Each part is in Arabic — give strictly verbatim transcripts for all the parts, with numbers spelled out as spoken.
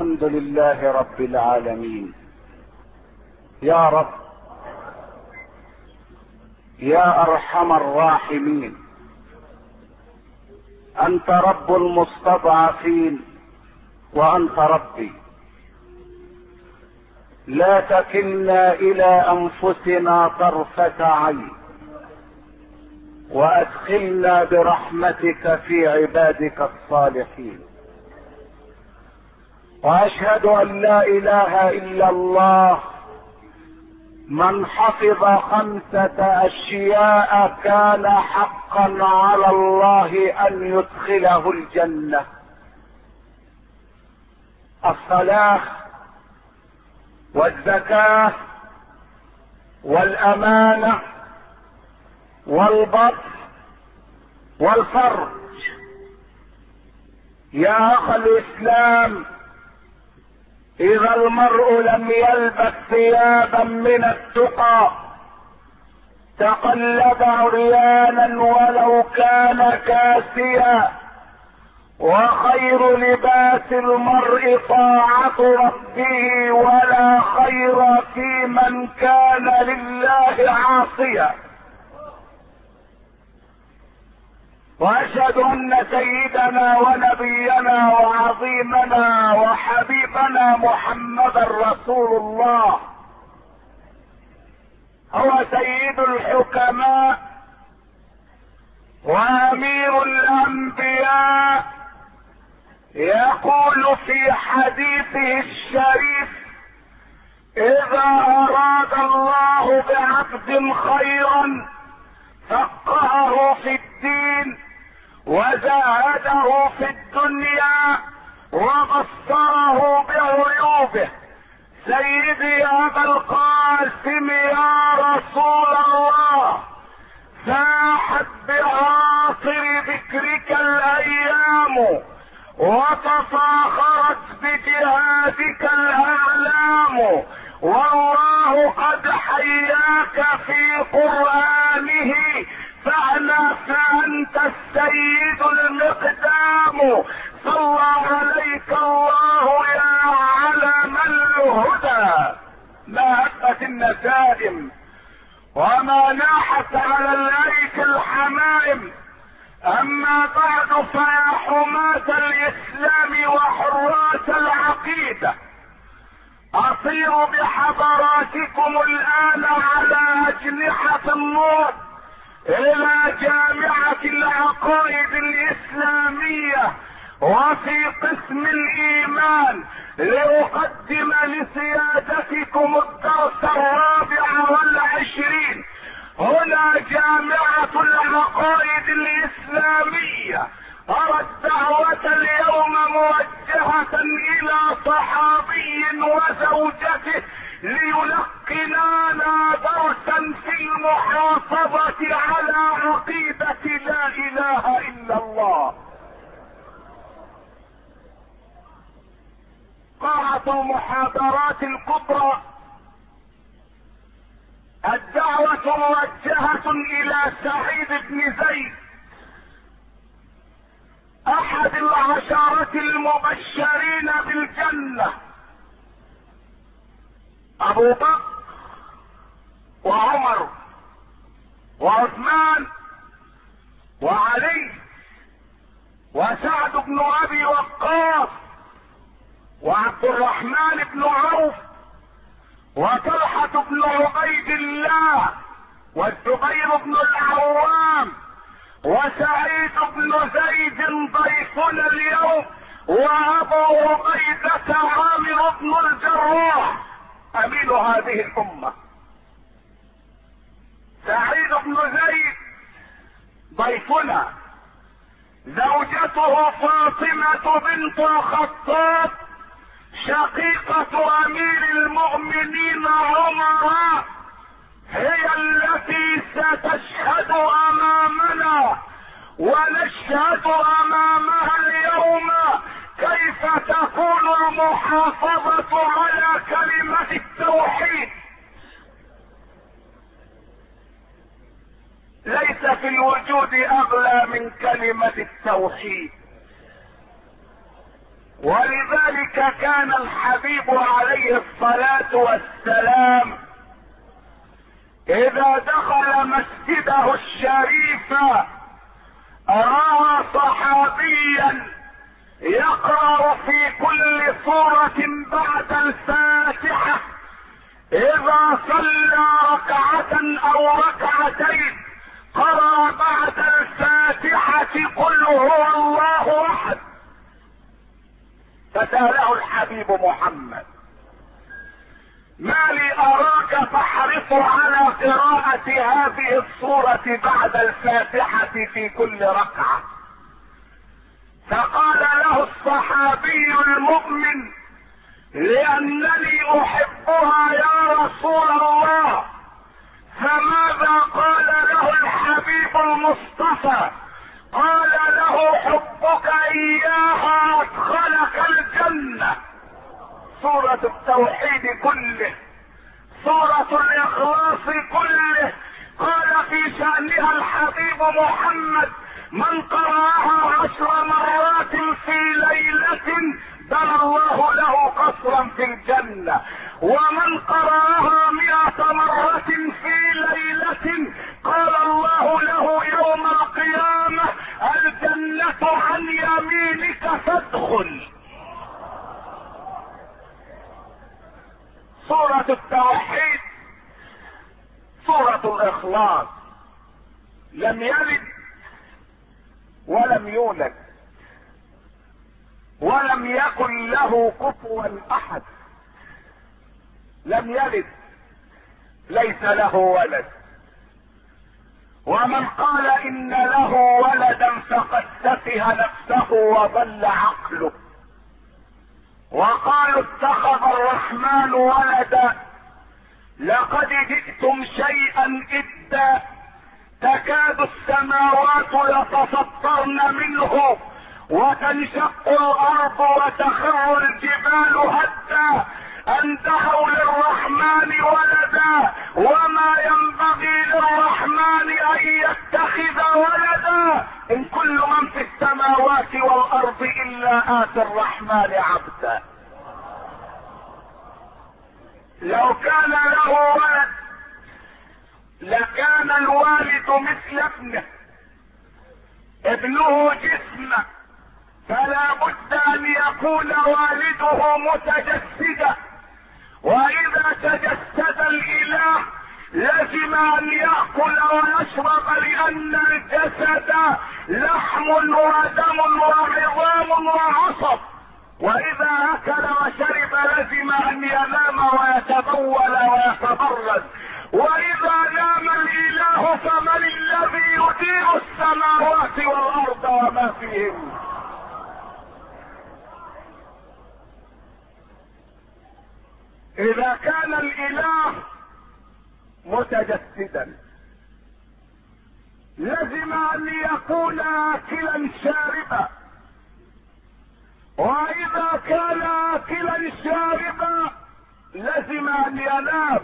الحمد لله رب العالمين. يا رب يا ارحم الراحمين، انت رب المستضعفين وانت ربي، لا تكلنا الى انفسنا طرفة عين، وادخلنا برحمتك في عبادك الصالحين. واشهد ان لا اله الا الله، من حفظ خمسة اشياء كان حقا على الله ان يدخله الجنة: الصلاة والزكاة والامانة والبطن والفرج. يا اخ الاسلام، اذا المرء لم يلبس ثيابا من التقى تقلب عريانا ولو كان كاسيا، وخير لباس المرء طاعة ربه، ولا خير في من كان لله عاصيا. واشهد ان سيدنا ونبينا وعظيمنا وحبيبنا محمدا رسول الله هو سيد الحكماء وامير الانبياء، يقول في حديثه الشريف: اذا اراد الله بعبد خيرا فقهه في الدين وزاهده في الدنيا وبصره بعيوبه. سيدي ابا القاسم يا رسول الله، فاحت بعاصر ذكرك الايام وتفاخرت بجهادك الاعلام، والله قد حياك في قرآنه فاعلم فأنت السيد المقدام. صلى عليك الله يا علم الهدى، ما هبت النسائم وما ناحت على الايك الحمائم. اما بعد، فيا حماة الاسلام وحراس العقيدة، اصير بحضراتكم الان على اجنحة النور الى جامعة العقائد الاسلامية وفي قسم الايمان لاقدم لسيادتكم الدرس الرابع والعشرين. هنا جامعة العقائد الاسلامية. ارى الدعوة اليوم موجهة الى صحابي وزوجته ليلقنانا درسا في المحافظة على عقيدة لا اله الا الله. قاعة المحاضرات الكبرى، الدعوة موجهة الى سعيد بن زيد، احد العشرة المبشرين بالجنة. ابو بكر وعمر وعثمان وعلي وسعد بن ابي وقاص وعبد الرحمن بن عوف وطلحة بن عبيد الله والزبير بن العوام وسعيد بن زيد ضيفنا اليوم، وابو عبيدة عامر بن الجراح امين هذه الامة. سعيد بن زيد ضيفنا، زوجته فاطمة بنت الخطاب شقيقة امير المؤمنين عمر هي التي ستشهد امامنا ونشهد امامها اليوم كيف تكون المحافظة على كلمة التوحيد. ليس في الوجود اغلى من كلمة التوحيد، ولذلك كان الحبيب عليه الصلاة والسلام اذا دخل مسجده الشريف رأى صحابيا يقرأ في كل سورة بعد الفاتحة، اذا صلى ركعة او ركعتين قرأ بعد الفاتحة قل هو الله احد. فسأله الحبيب محمد: ما لي اراك تحرص على قراءة هذه السورة بعد الفاتحة في كل ركعة؟ فقال له الصحابي المؤمن: لانني احبها يا رسول الله. فماذا قال له الحبيب المصطفى؟ قال له: حبك اياها ادخلك الجنة. سورة التوحيد كله، سورة الاخلاص كله، قال في شأنها الحبيب محمد: من قرأها عشر مرات في ليلة بنى الله له قصرا في الجنة، ومن قرأها مئة مرة في ليلة قال الله له يوم القيامة: الجنة عن يمينك فادخل. سورة التوحيد، سورة الاخلاص، لم يلد ولم يولد ولم يكن له كفوا احد. لم يلد، ليس له ولد، ومن قال ان له ولدا فقد سفه نفسه وضل عقله. وقالوا اتخذ الرحمن ولدا، لقد جئتم شيئا إدا، تكاد السماوات يتفطرن منه وتنشق الارض وتخر الجبال هدا ان دعوا للرحمن ولدا وما ينبغي للرحمن ان يتخذ ولدا ان كل من في السماوات والارض الا اتي الرحمن عبدا. لو كان له ولد لكان الوالد مثل ابنه، ابنه جسمه، فلا بد ان يكون والده متجسدا، واذا تجسد الاله لزم ان يأكل ويشرب لان الجسد لحم ودم وعظام وعصب، واذا اكل وشرب لزم ان ينام ويتبول ويتبرز، واذا نام الاله فمن الذي يدير السماوات والارض وما فيهن؟ اذا كان الاله متجسدا لزم ان يكون اكلا شاربا، واذا كان اكلا شاربا لزم ان ينام،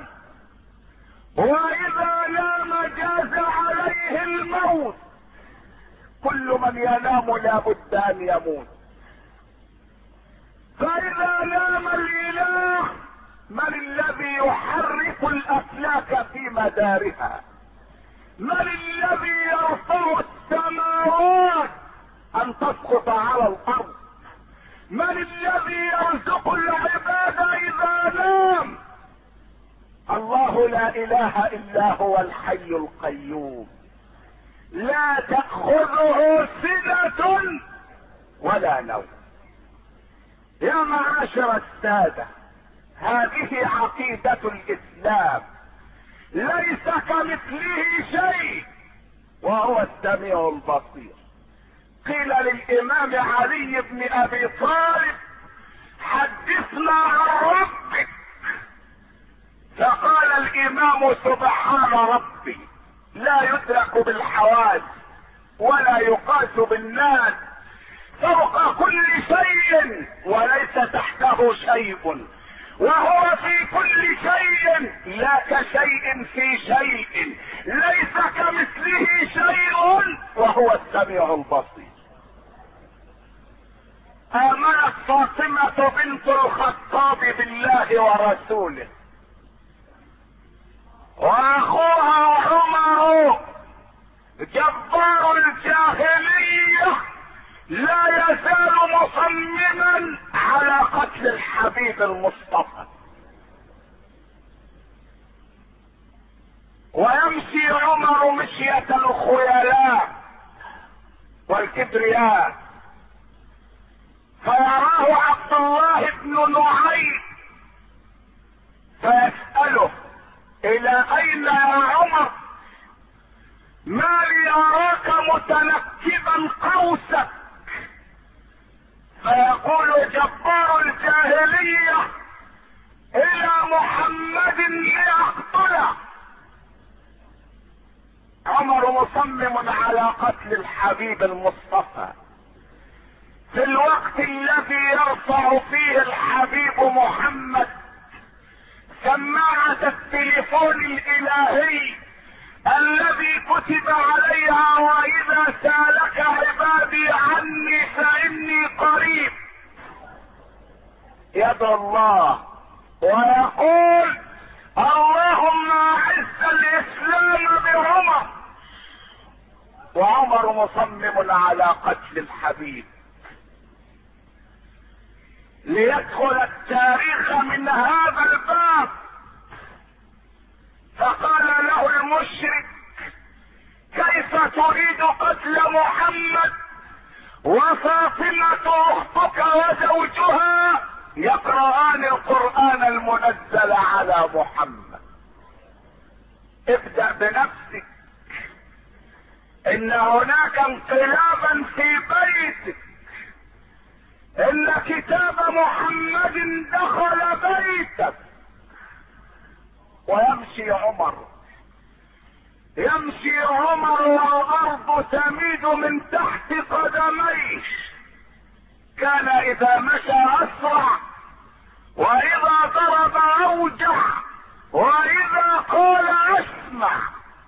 واذا نام جاز عليه الموت. كل من ينام لا بد ان يموت. فاذا نام الاله من الذي يحرك الافلاك في مدارها؟ من الذي يرفع السماوات ان تسقط على الارض؟ من الذي يرزق العباد اذا نام؟ الله لا اله الا هو الحي القيوم، لا تأخذه سنة ولا نوم. يا معاشر السادة، هذه عقيدة الاسلام، ليس كمثله شيء وهو السميع البصير. قيل للامام علي بن ابي طالب: حدثنا عن ربك. فقال الامام: سبحان ربي لا يدرك بالحواس ولا يقاس بالناس، فوق كل شيء وليس تحته شيء، وهو في كل شيء لا كشيء في شيء، ليس كمثله شيء وهو السميع البصير. آمنت فاطمة بنت الخطاب بالله ورسوله، واخوها عمر جبار الجاهلية لا يزال مصمما على قتل الحبيب المصطفى. ويمشي عمر مشية الخيلاء والكبرياء، فيراه عبد الله بن نعيم فيسأله: الى اين يا عمر؟ ما لي اراك متنكبا قوسك؟ فيقول جبار الجاهلية: الى محمد ليقتله. عمر مصمم على قتل الحبيب المصطفى في الوقت الذي يرفع فيه الحبيب محمد سماعة التليفون الالهي الذي كتب عليها: واذا سالك عبادي عني فاني قريب. يدعو الله ويقول: اللهم اعز الاسلام بعمر. وعمر مصمم على قتل الحبيب ليدخل التاريخ من هذا الباب. فقال له المشرك: كيف تريد قتل محمد وفاطمة اختك وزوجها يقرآن القرآن المنزل على محمد؟ ابدأ بنفسك، ان هناك انقلابا في بيتك، ان كتاب محمد دخل بيتك. ويمشي عمر يمشي عمر والارض تميد من تحت قدميه. كان اذا مشى اسرع، واذا ضرب اوجع، واذا قال اسمع.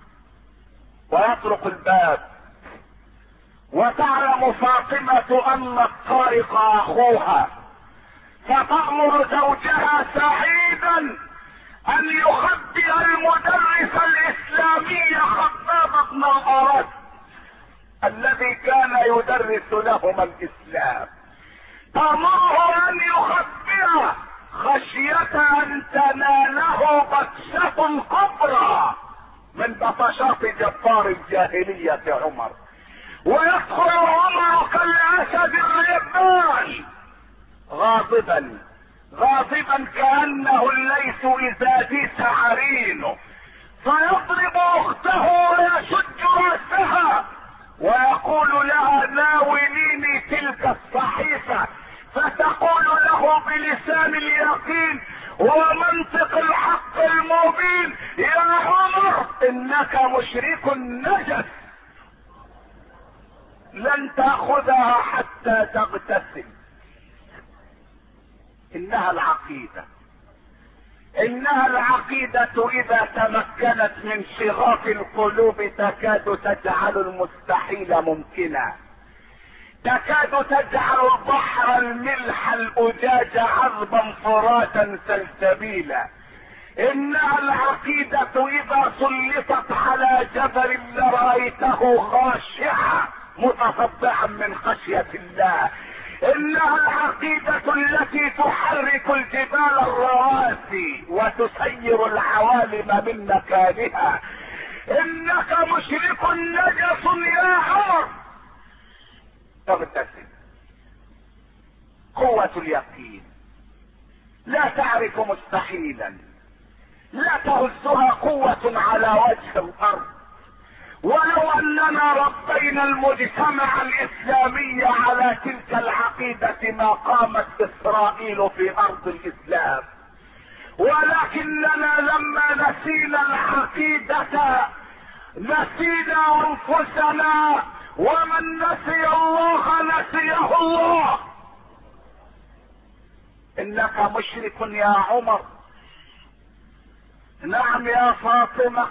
ويطرق الباب، وتعلم فاطمة ان الطارق اخوها، فتأمر زوجها سعيدا ان يخبئ المدرس الاسلامي خباب بن الارد الذي كان يدرس لهما الاسلام، تأمره ان يخبئه خشية ان تناله بطشة كبرى من بطشات جبار الجاهلية عمر. ويدخل عمر كالاسد الريبان غاضبا غاضبا كأنه الليث اذا ديس عرينه، فيضرب اخته ويشج راسها ويقول لها: ناوليني تلك الصحيفة. فتقول له بلسان اليقين ومنطق الحق المبين: يا عمر انك مشرك نجس، لن تأخذها حتى تغتسل. انها العقيدة انها العقيدة اذا تمكنت من شغاف القلوب تكاد تجعل المستحيل ممكنا، تكاد تجعل البحر الملح الاجاج عذبا فراتا سلسبيلا. انها العقيدة اذا سلطت على جبل لرأيته خاشعا متصدعا من خشية الله. انها العقيدة التي تحرك الجبال الرواسي وتسير العوالم من مكانها. انك مشرك نجس يا عمر، تغتسل. قوة اليقين لا تعرف مستحيلا، لا تهزها قوة على وجه الارض. ولو اننا ربينا المجتمع الاسلامي على تلك العقيدة ما قامت اسرائيل في ارض الاسلام، ولكننا لما نسينا العقيدة نسينا انفسنا، ومن نسي الله نسيه الله. انك مشرك يا عمر. نعم يا فاطمة،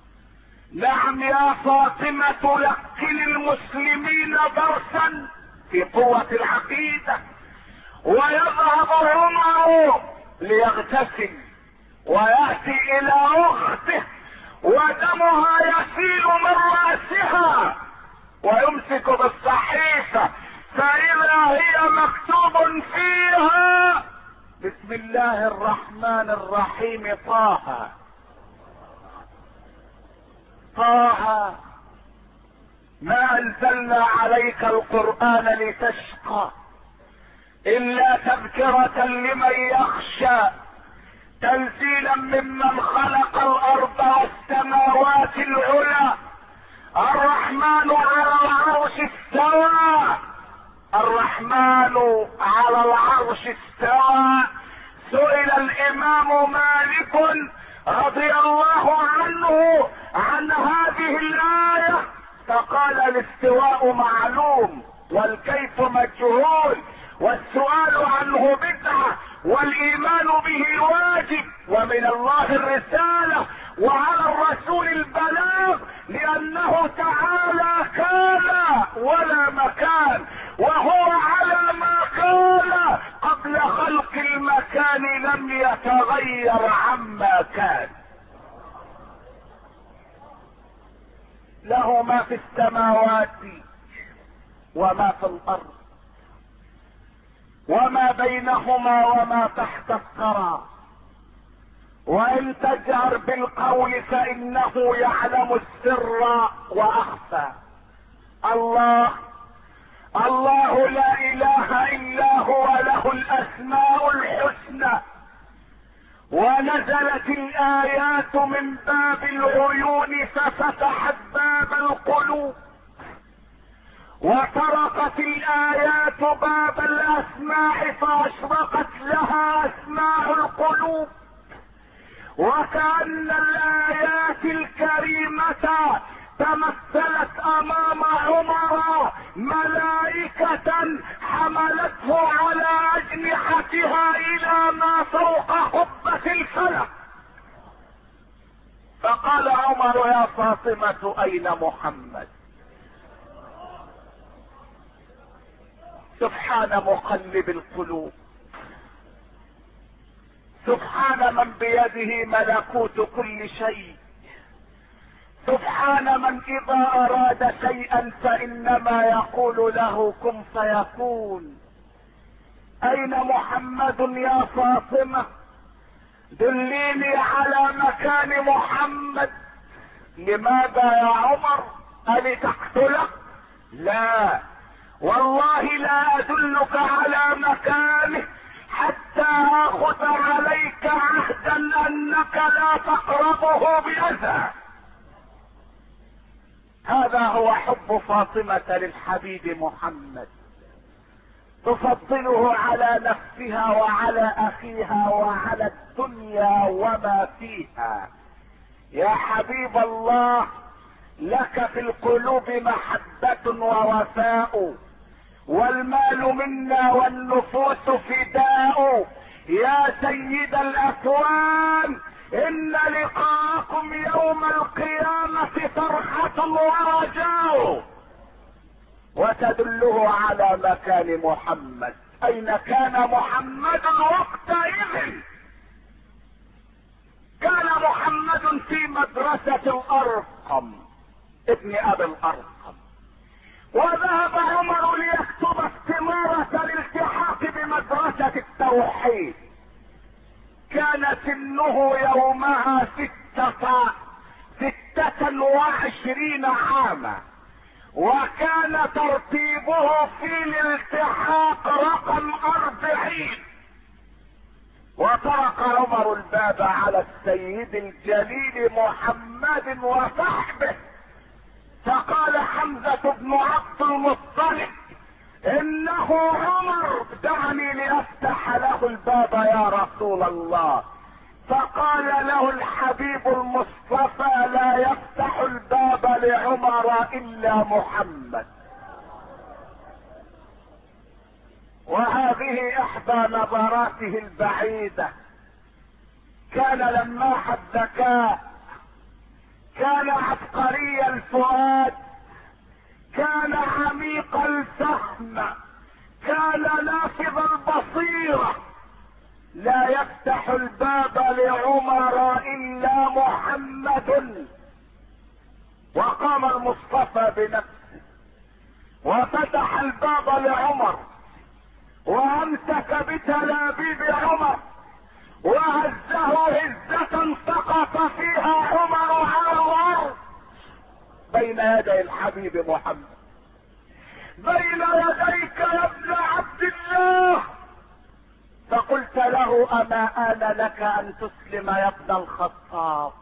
نعم يا فاطمة، لكن المسلمين درسا في قوة العقيدة. ويذهب عمر ليغتسل ويأتي الى اخته ودمها يسيل من رأسها، ويمسك بالصحيفة فإذا هي مكتوب فيها بسم الله الرحمن الرحيم طه طه ما أنزلنا عليك القرآن لتشقى إلا تذكرة لمن يخشى تنزيلا ممن خلق الأرض والسماوات العلى الرحمن على العرش استوى الرحمن على العرش استوى. سئل الإمام مالك رضي الله عنه عن هذه الآية فقال الاستواء معلوم والكيف مجهول والسؤال عنه بدعة والايمان به واجب ومن الله الرسالة وعلى الرسول البلاغ لانه تعالى كان ولا مكان وهو على ما كان قبل خلق المكان لم يتغير عما كان. له ما في السماوات وما في الارض وما بينهما وما تحت الثرى وان تجهر بالقول فانه يعلم السر واخفى. الله الله لا اله الا هو له الاسماء الحسنى. ونزلت الايات من باب العيون ففتحت باب القلوب وطرقت الايات باب الاسماع فاشرقت لها اسماع القلوب. وكأن الايات الكريمة تمثلت امام عمر ملائكة حملته على اجنحتها الى ما فوق قبة الفلك. فقال عمر يا فاطمة اين محمد؟ سبحان مقلب القلوب سبحان من بيده ملكوت كل شيء سبحان من اذا اراد شيئا فانما يقول له كن فيكون. اين محمد يا فاطمة؟ دليني على مكان محمد. لماذا يا عمر؟ ألتقتله؟ لا والله لا ادلك على مكانه حتى اخذ عليك عهدا انك لا تقربه باذى. هذا هو حب فاطمة للحبيب محمد، تفضله على نفسها وعلى اخيها وعلى الدنيا وما فيها. يا حبيب الله لك في القلوب محبة ووفاء والمال منا والنفوس فداء. يا سيد الاكوان ان لقاءكم يوم القيامة فرحة ورجاء. وتدله على مكان محمد. اين كان محمد وقتئذ؟ كان محمد في مدرسة الارقم ابن ابي الارقم، وذهب عمر ليكتب استمارة الالتحاق بمدرسة التوحيد. كان سنه يومها ستة ستة وعشرين عاما، وكان ترتيبه في الالتحاق رقم اربعين. وطرق عمر الباب على السيد الجليل محمد وصحبه، فقال حمزة بن عبد المطلب انه عمر دعني لافتح له الباب يا رسول الله. فقال له الحبيب المصطفى لا يفتح الباب لعمر الا محمد. وهذه احدى نظراته البعيدة. كان لماح الذكاء، كان عبقري الفؤاد، كان عميق الفهم، كان نافذ البصيرة، لا يفتح الباب لعمر الا محمد. وقام المصطفى بنفسه وفتح الباب لعمر، وامسك بتلابيب عمر وهزه هزة سقط فيها عمر على الارض بين يدي الحبيب محمد. بين يديك يا ابن عبد الله. فقلت له اما آن لك ان تسلم يا ابن الخطاب؟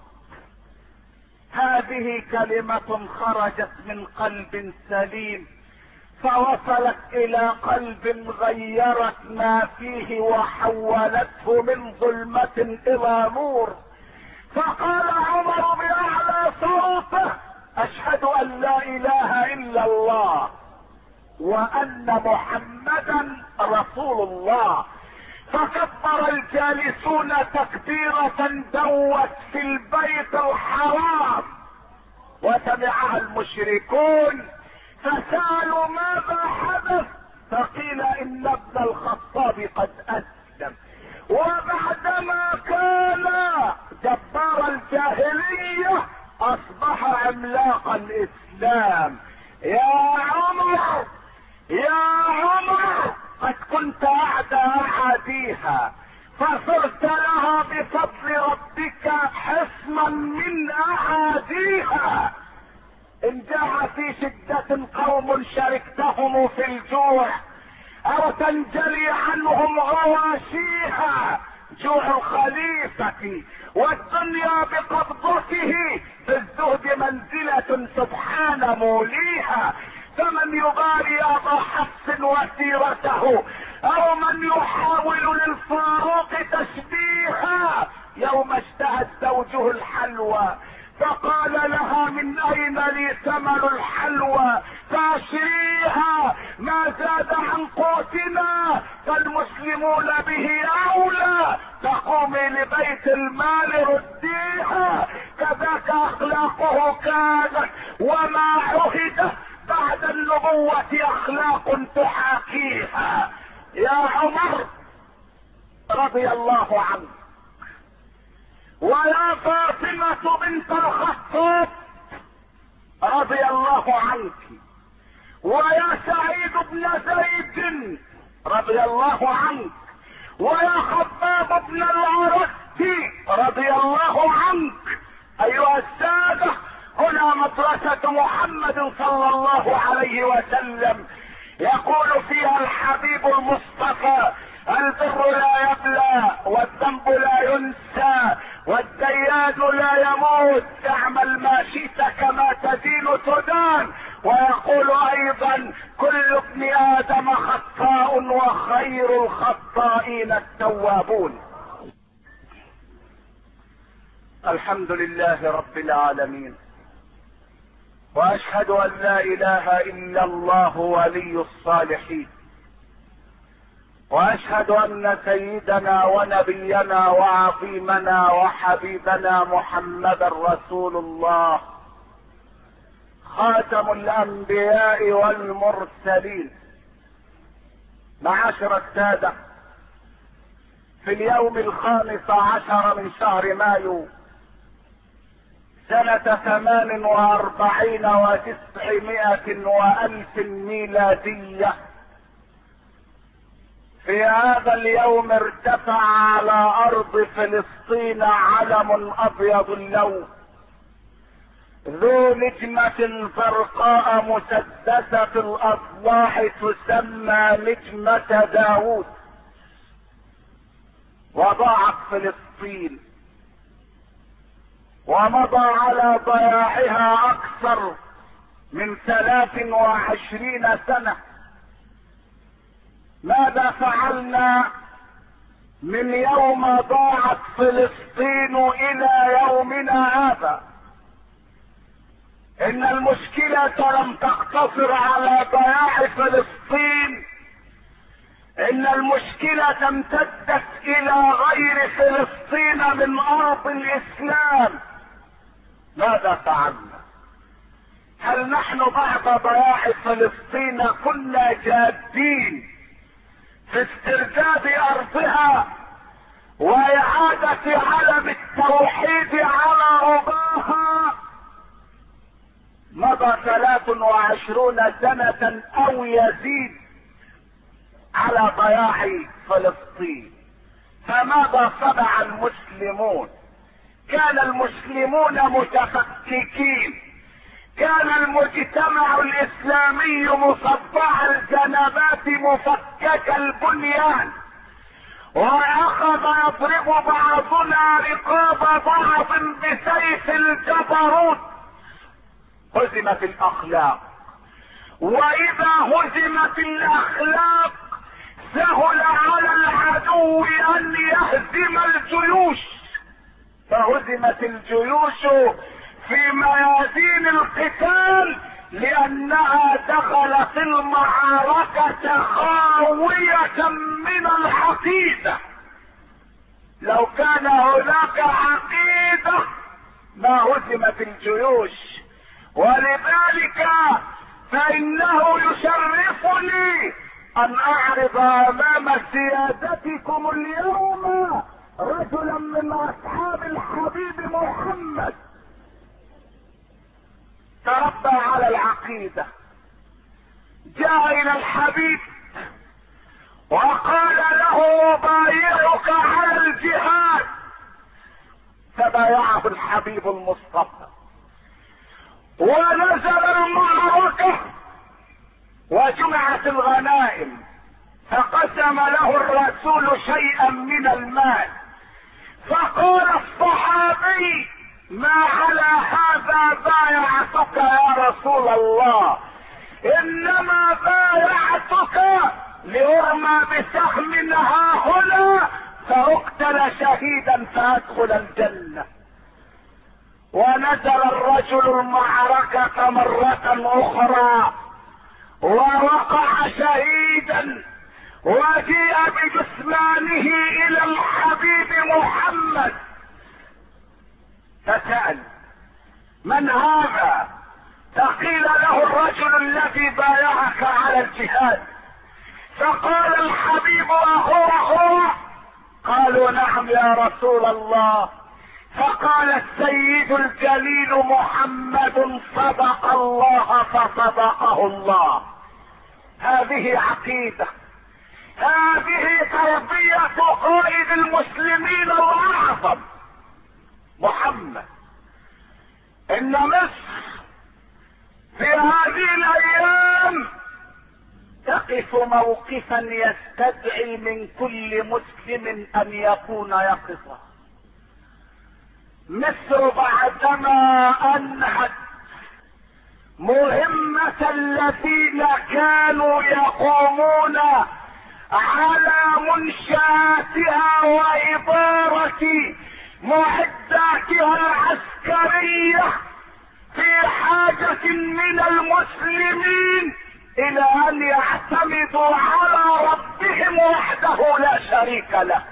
هذه كلمة خرجت من قلب سليم فوصلت الى قلب غيرت ما فيه وحولته من ظلمة الى نور. فقال عمر باعلى صوته اشهد ان لا اله الا الله وان محمدا رسول الله. فكبر الجالسون تكبيرة دوت في البيت الحرام وسمعها المشركون فسألوا ماذا حدث؟ فقيل ان ابن الخطاب قد اسلم. وبعدما كان جبار الجاهلية اصبح عملاق الاسلام. يا عمر يا عمر قد كنت اعدى اعاديها فصرت لها بفضل ربك حصنا من اعاديها. ان جاء في شدة قوم شركتهم في الجوع او تنجلي عنهم غواشيها جوع الخليفة والدنيا بقبضته بالزهد منزلة سبحان موليها. فمن يباري ابا حفص وسيرته او من يحاول للفاروق تشبيها يوم اشتهت زوجه الحلوى فقال لها من اين لي ثمن الحلوى فاشريها ما زاد عن قوتنا فالمسلمون به اولى تقومي لبيت المال رديها. كذاك اخلاقه كانت وما عهده بعد النبوة اخلاق تحاكيها. يا عمر رضي الله عنك ويا فاطمة بنت الخطاب رضي الله عنك ويا سعيد بن زيد رضي الله عنك ويا خباب بن العرس رضي الله عنك. ايها السادة هنا مدرسة محمد صلى الله عليه وسلم يقول فيها الحبيب المصطفى البر لا يبلى والذنب لا ينسى والديان لا يموت اعمل ما شئت كما تدين تدان. ويقول ايضا كل ابن ادم خطاء وخير الخطائين التوابون. الحمد لله رب العالمين واشهد ان لا اله الا الله ولي الصالحين واشهد ان سيدنا ونبينا وعظيمنا وحبيبنا محمدا رسول الله خاتم الانبياء والمرسلين. معاشر السادة في اليوم الخامس عشر من شهر مايو سنة ثمان واربعين وتسعمائة والف ميلادية في هذا اليوم ارتفع على ارض فلسطين علم ابيض اللون ذو نجمة زرقاء مسدسة الاضلاع تسمى نجمة داوود. وضاعت فلسطين ومضى على ضياعها اكثر من ثلاث وعشرين سنة. ماذا فعلنا من يوم ضاعت فلسطين الى يومنا هذا؟ ان المشكلة لم تقتصر على ضياع فلسطين، ان المشكلة امتدت الى غير فلسطين من ارض الاسلام. ماذا فعلنا؟ هل نحن بعد ضياع فلسطين كنا جادين في استرداد ارضها واعادة علم التوحيد على رباها مضى ثلاث وعشرون سنة او يزيد على ضياع فلسطين. فماذا صنع المسلمون؟ كان المسلمون متفككين، كان المجتمع الاسلامي مصدع الجنبات مفكك البنيان، واخذ يضرب بعضنا رقاب بعض بسيف الجبروت. هزمت الاخلاق، واذا هزمت الاخلاق سهل على العدو ان يهزم الجيوش، فهزمت الجيوش في ميادين القتال لانها دخلت المعركة خاوية من العقيدة. لو كان هناك عقيدة ما هزمت الجيوش. ولذلك فانه يشرفني ان اعرض امام سيادتكم اليوم رجلا من اصحاب الحبيب محمد تربى على العقيدة، جاء الى الحبيب وقال له بايعك على الجهاد، فبايعه الحبيب المصطفى ونزل المعركة وجمعت الغنائم، فقسم له الرسول شيئا من المال، فقال الصحابي ما على هذا بايعتك يا رسول الله، انما بايعتك لارمى بسهم ها هنا فاقتل شهيدا فادخل الجنة. ونزل الرجل المعركة مرة اخرى ووقع شهيدا، وجيء بجثمانه الى الحبيب محمد فسأل من هذا؟ فقيل له الرجل الذي بايعك على الجهاد، فقال الحبيب اهو اهو؟ قالوا نعم يا رسول الله. فقال السيد الجليل محمد صدق الله فصدقه الله. هذه عقيدة، هذه تربية قائد المسلمين الاعظم محمد. ان مصر في هذه الايام تقف موقفا يستدعي من كل مسلم ان يكون يقظا. مصر بعدما انهت مهمة الذين كانوا يقومون على منشآتها وإدارة معداتها العسكرية، في حاجة من المسلمين الى ان يعتمدوا على ربهم وحده لا شريك له.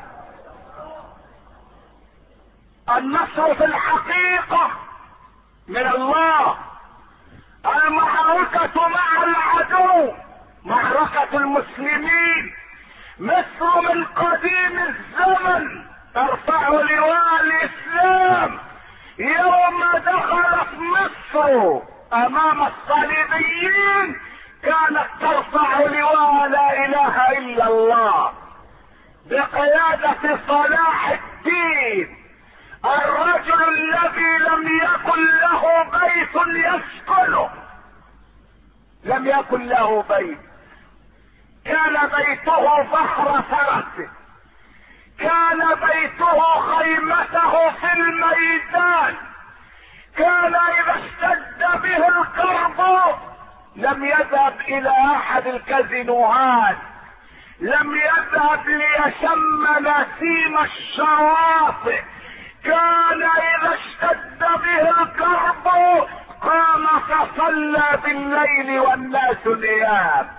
النصر في الحقيقة من الله. المعركة مع العدو معركة المسلمين. مصر من قديم الزمن ترفع لواء الاسلام. يوم دخلت مصر امام الصليبيين كانت ترفع لواء لا اله الا الله بقيادة صلاح الدين، الرجل الذي لم يكن له بيت يسكنه، لم يكن له بيت، كان بيته فخر فرسه، كان بيته خيمته في الميدان، كان اذا اشتد به الكرب لم يذهب الى احد الكازينوهات، لم يذهب ليشم نسيم الشواطئ، كان اذا اشتد به الكرب قام فصلى بالليل والناس نيام.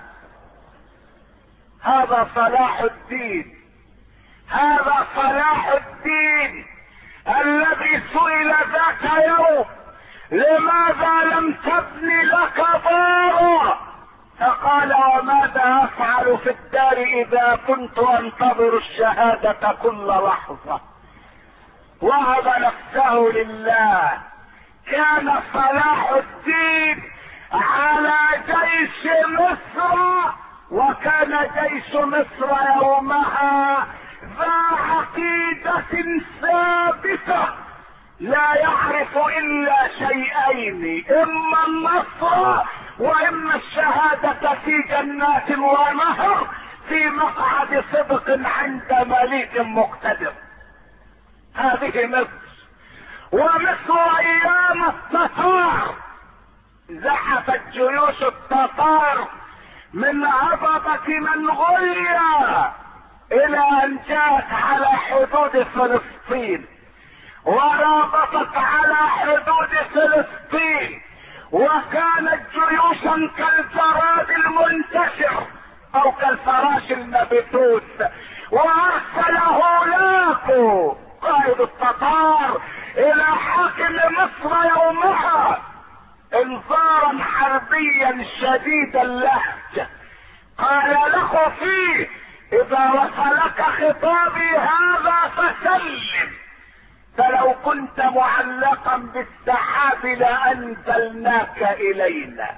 هذا صلاح الدين، هذا صلاح الدين الذي سئل ذات يوم لماذا لم تبني لك دارا؟ فقال وماذا افعل في الدار الدار اذا كنت انتظر الشهادة كل لحظة. وهب نفسه لله. كان صلاح الدين على جيش مصر، وكان جيش مصر يومها ذا عقيدة ثابتة لا يعرف الا شيئين، اما النصر واما الشهادة في جنات ونهر في مقعد صدق عند مليك مقتدر. هذه مصر. ومصر ايام التتار زحفت جيوش التتار من هضبة منغوليا الى ان جاءت على حدود فلسطين ورابطت على حدود فلسطين، وكانت جيوشا كالجراد المنتشر او كالفراش المبثوث. وارسل هولاكو قائد التتار الى حاكم مصر يومها انذارا حربيا شديد اللهجة. قال له فيه: اذا وصلك خطابي هذا فسلم، فلو كنت معلقا بالسحاب لانزلناك الينا.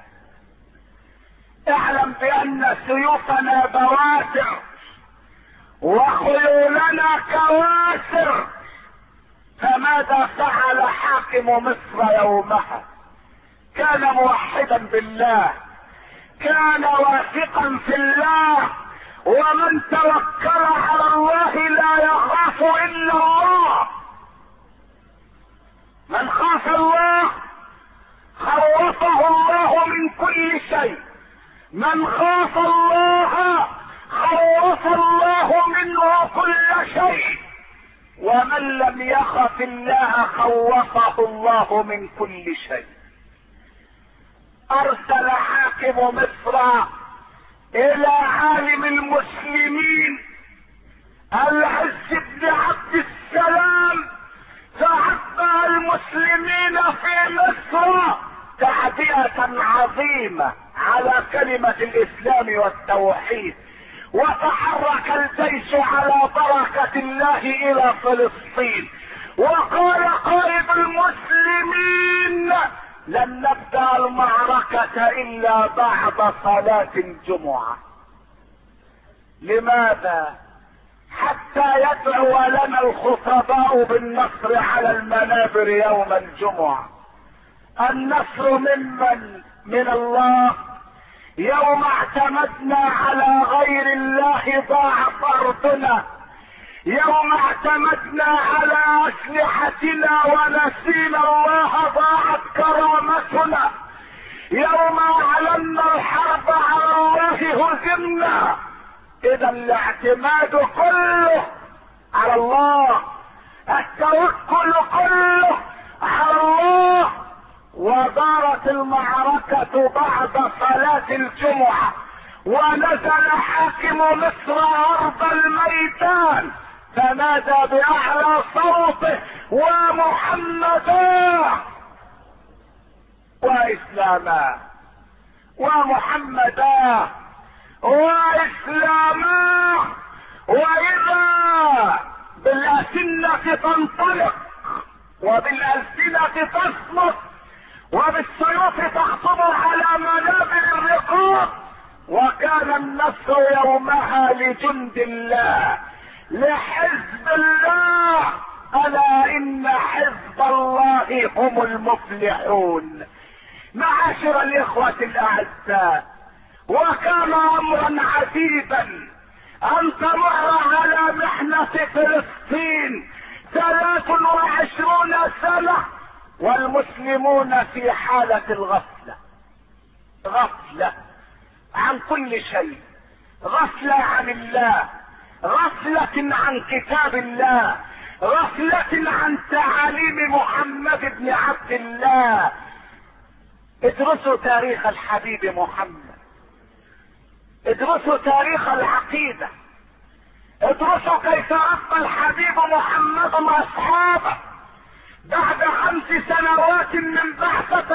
اعلم بان سيوفنا بواسر وخيولنا كواسر. فماذا فعل حاكم مصر يومها؟ كان موحدا بالله، كان واثقا في الله، ومن توكل على الله لا يخاف الا الله. من خاف الله خوفه الله من كل شيء. من خاف الله خوف الله منه كل شيء، ومن لم يخف الله خوفه الله من كل شيء. ارسل حاكم مصر الى عالم المسلمين العز بن عبد السلام فعبى المسلمين في مصر تعبئة عظيمة على كلمة الاسلام والتوحيد، وتحرك الجيش على بركة الله الى فلسطين. وقال قائد المسلمين: لن نبدأ المعركة الا بعد صلاة الجمعة. لماذا؟ حتى يدعو لنا الخطباء بالنصر على المنابر يوم الجمعة. النصر ممن؟ من الله. يوم اعتمدنا على غير الله ضاعت ارضنا، يوم اعتمدنا على اسلحتنا ونسينا الله ضاعت كرامتنا، يوم اعلنا الحرب على الله هزمنا. اذا الاعتماد كله على الله، التوكل كله على الله. ودارت المعركة بعد صلاة الجمعة، ونزل حاكم مصر ارض الميدان فنادى باعلى صوته: ومحمدا واسلاما، ومحمدا واسلاما. واذا بالألسنة تنطلق وبالألسنة تصمت وبالسيوف تخطب على منابر الرقاب. وكان النصر يومها لجند الله، لحزب الله. الا ان حزب الله هم المفلحون. معاشر الاخوة الاعزاء، وكان امرا عجيبا ان تمر على محنة فلسطين ثلاث وعشرون سنة والمسلمون في حالة الغفلة. غفلة عن كل شيء، غفلة عن الله، غفلة عن كتاب الله، غفلة عن تعاليم محمد بن عبد الله. ادرسوا تاريخ الحبيب محمد، ادرسوا تاريخ العقيدة، ادرسوا كيف ربى الحبيب محمد واصحابه بعد خمس سنوات من بعثة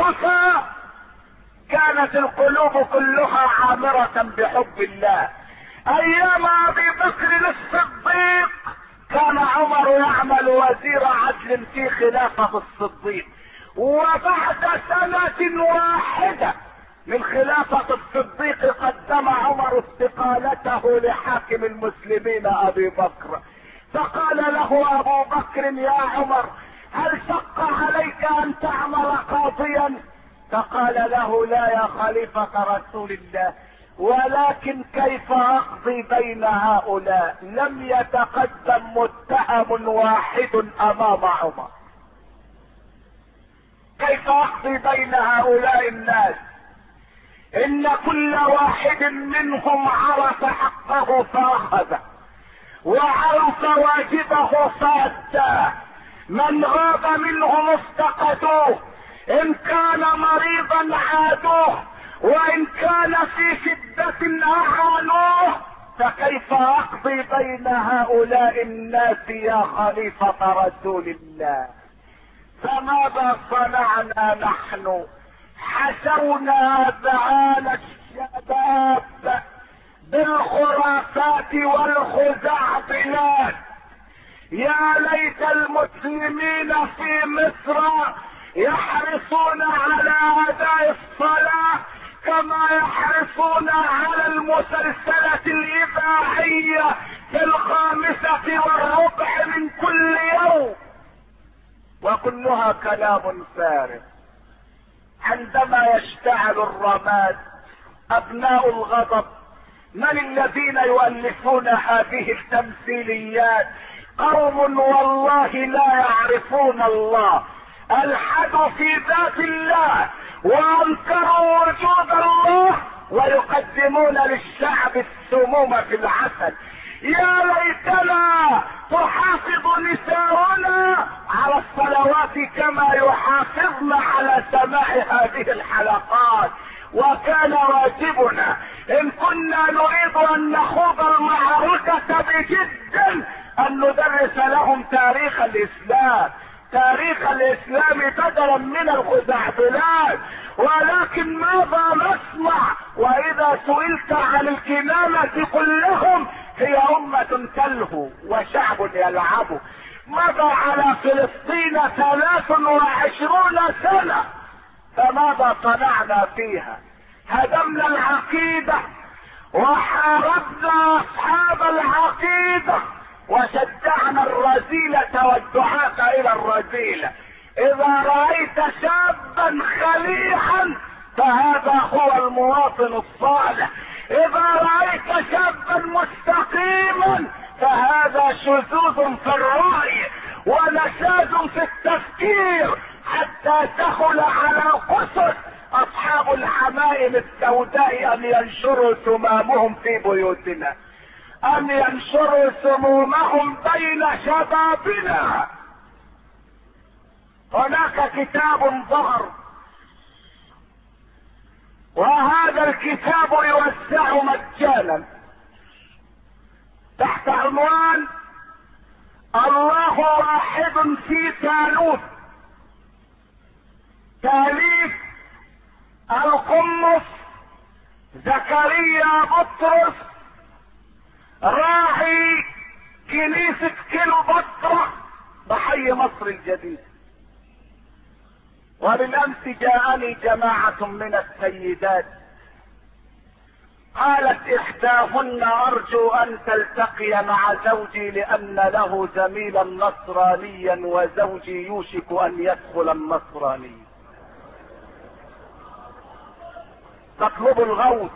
المصطفى. كانت القلوب كلها عامرة بحب الله، ايام ابي بكر الصديق كان عمر يعمل وزير عدل في خلافة الصديق، وبعد سنة واحدة من خلافة الصديق قدم عمر استقالته لحاكم المسلمين ابي بكر، فقال له ابو بكر يا عمر هل شق عليك ان تعمل قاضيا؟ فقال له لا يا خليفة رسول الله، ولكن كيف اقضي بين هؤلاء؟ لم يتقدم متهم واحد امام عمر، كيف اقضي بين هؤلاء الناس؟ ان كل واحد منهم عرف حقه فاخذه، وعرف واجبه فاداه، من غاب منهم افتقدوه، ان كان مريضا عادوه، وان كان في شدة اعانوه، فكيف اقضي بين هؤلاء الناس يا خليفة رسول الله؟ فماذا صنعنا نحن؟ حشونا ذعان الشباب بالخرافات والخزعبلات. يا ليت المسلمين في مصر يحرصون على اداء الصلاة كما يحرصون على المسلسلة الاذاعية في الخامسة والربع من كل يوم، وكلها كلام فارغ. عندما يشتعل الرماد ابناء الغضب من الذين يؤلفون هذه التمثيليات؟ قوم والله لا يعرفون الله، الحدوا في ذات الله وانكروا وجود الله، ويقدمون للشعب السموم في العسل. يا ليتنا تحافظ نساؤنا على الصلوات كما يحافظن على سماع هذه الحلقات، وكان واجبنا ان كنا نريد ان نخوض المعركة بجد ان ندرس لهم تاريخ الاسلام، تاريخ الاسلام بدلا من الخزعبلات. ولكن ماذا نصنع واذا سئلت عن الكنانة قل لهم هي امة تلهو وشعب يلعب. ماذا على فلسطين ثلاث وعشرون سنة، فماذا صنعنا فيها؟ هدمنا العقيدة وحاربنا اصحاب العقيدة وشجعنا الرذيلة والدعاة الى الرذيلة. اذا رأيت شابا خليعا فهذا هو المواطن الصالح، اذا رأيت شابا مستقيما فهذا شذوذ في الرأي ونشاز في التفكير، حتى تخل على قصص اصحاب الحمائم السوداء ان ينشروا سمامهم في بيوتنا، ان ينشروا سمومهم بين شبابنا. هناك كتاب ظهر، وهذا الكتاب يوزع مجانا تحت عنوان الله واحد في ثالوث، تاليف القمص زكريا بطرس راعي كنيسة كليوباترا بحي مصر الجديد. وبالامس جاءني جماعة من السيدات قالت احداهن ارجو ان تلتقي مع زوجي لان له زميلا نصرانيا وزوجي يوشك ان يدخل النصرانية، تطلب الغوث،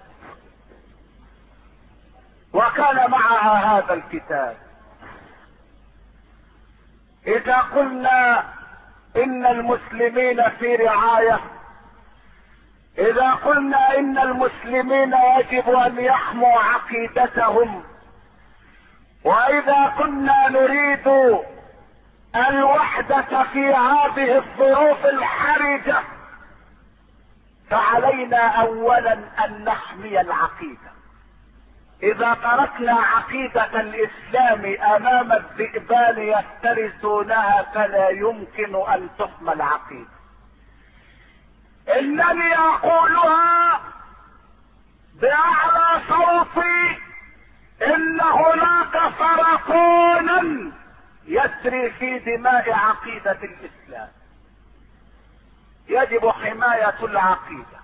وكان معها هذا الكتاب. اذا قلنا ان المسلمين في رعاية، اذا قلنا ان المسلمين يجب ان يحموا عقيدتهم، واذا كنا نريد الوحدة في هذه الظروف الحرجة، فعلينا اولا ان نحمي العقيدة. اذا تركنا عقيدة الاسلام امام الذئبان يفترسونها فلا يمكن ان تحمى العقيدة. انني اقولها باعلى صوتي ان هناك سرطانا يسري في دماء عقيدة الاسلام، يجب حماية العقيدة.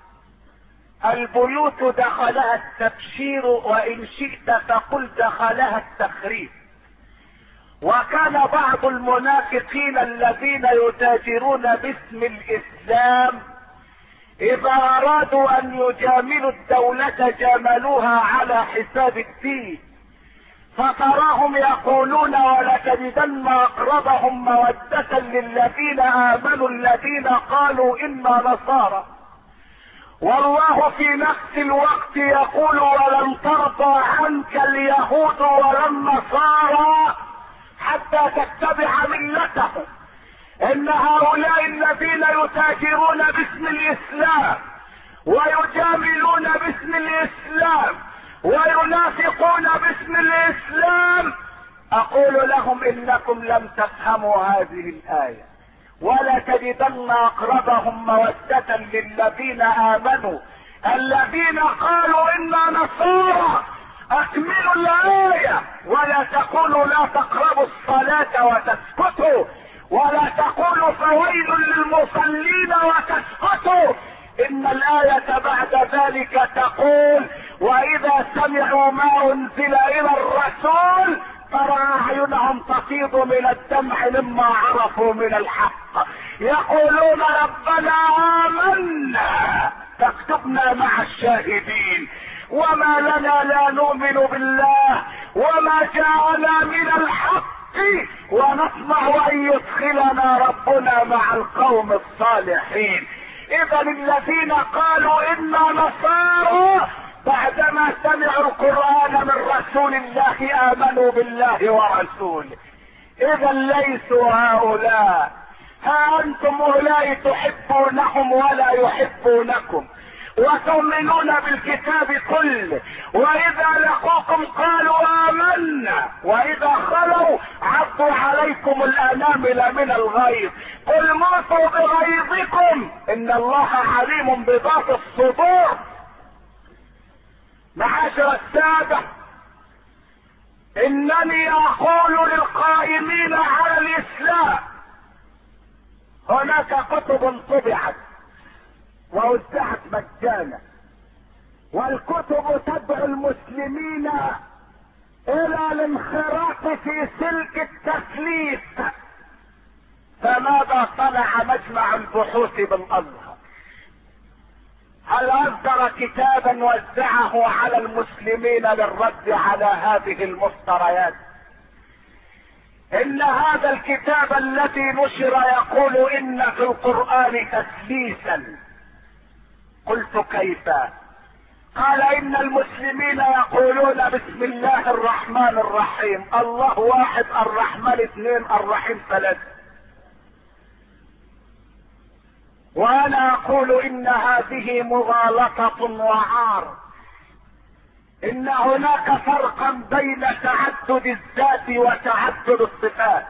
البيوت دخلها التبشير، وان شئت فقل دخلها التخريب. وكان بعض المنافقين الذين يتاجرون باسم الاسلام اذا ارادوا ان يجاملوا الدولة جاملوها على حساب الدين، فتراهم يقولون ولتجدن اقربهم مودة للذين امنوا الذين قالوا انا نصارى، والله في نفس الوقت يقول ولن ترضى عنك اليهود ولا النصارى حتى تتبع ملتهم. ان هؤلاء الذين يتاجرون باسم الاسلام ويجاملون باسم الاسلام وينافقون باسم الاسلام، اقول لهم انكم لم تفهموا هذه الايه. ولا تجدن اقربهم مودة للذين امنوا الذين قالوا انا نصارى. اكملوا الايه. ولا تقولوا لا تقربوا الصلاة وتسكتوا، ولا تقولوا فويل للمصلين وتسكتوا. ان الاية بعد ذلك تقول واذا سمعوا ما انزل الى الرسول ترى اعينهم تفيض من الدمع مما عرفوا من الحق، يقولون ربنا آمنا فاكتبنا مع الشاهدين. وما لنا لا نؤمن بالله وما جاءنا من الحق ونطمع ان يدخلنا ربنا مع القوم الصالحين. اذا الذين قالوا انا نصارى بعدما سمعوا القرآن من رسول الله امنوا بالله ورسوله. اذا ليسوا هؤلاء. ها انتم اولئك تحبونهم ولا يحبونكم وتؤمنون بالكتاب كله، واذا لقوكم قالوا امنا واذا خلوا عضوا عليكم الانامل من الغيظ. قل موتوا بغيظكم ان الله عليم بذات الصدور. معاشر السادة، انني اقول للقائمين على الاسلام هناك كتب طبعت ووزعت مجانا، والكتب تدعو المسلمين الى الانخراط في سلك التثليث. فماذا صنع مجمع البحوث بالازهر؟ هل اصدر كتابا وزعه على المسلمين للرد على هذه المفتريات؟ ان هذا الكتاب الذي نشر يقول ان في القرآن تثليثا. قلت كيف؟ قال ان المسلمين يقولون بسم الله الرحمن الرحيم، الله واحد، الرحمن اثنين، الرحيم ثلاثة. وانا اقول ان هذه مغالطة وعار. ان هناك فرقا بين تعدد الذات وتعدد الصفات.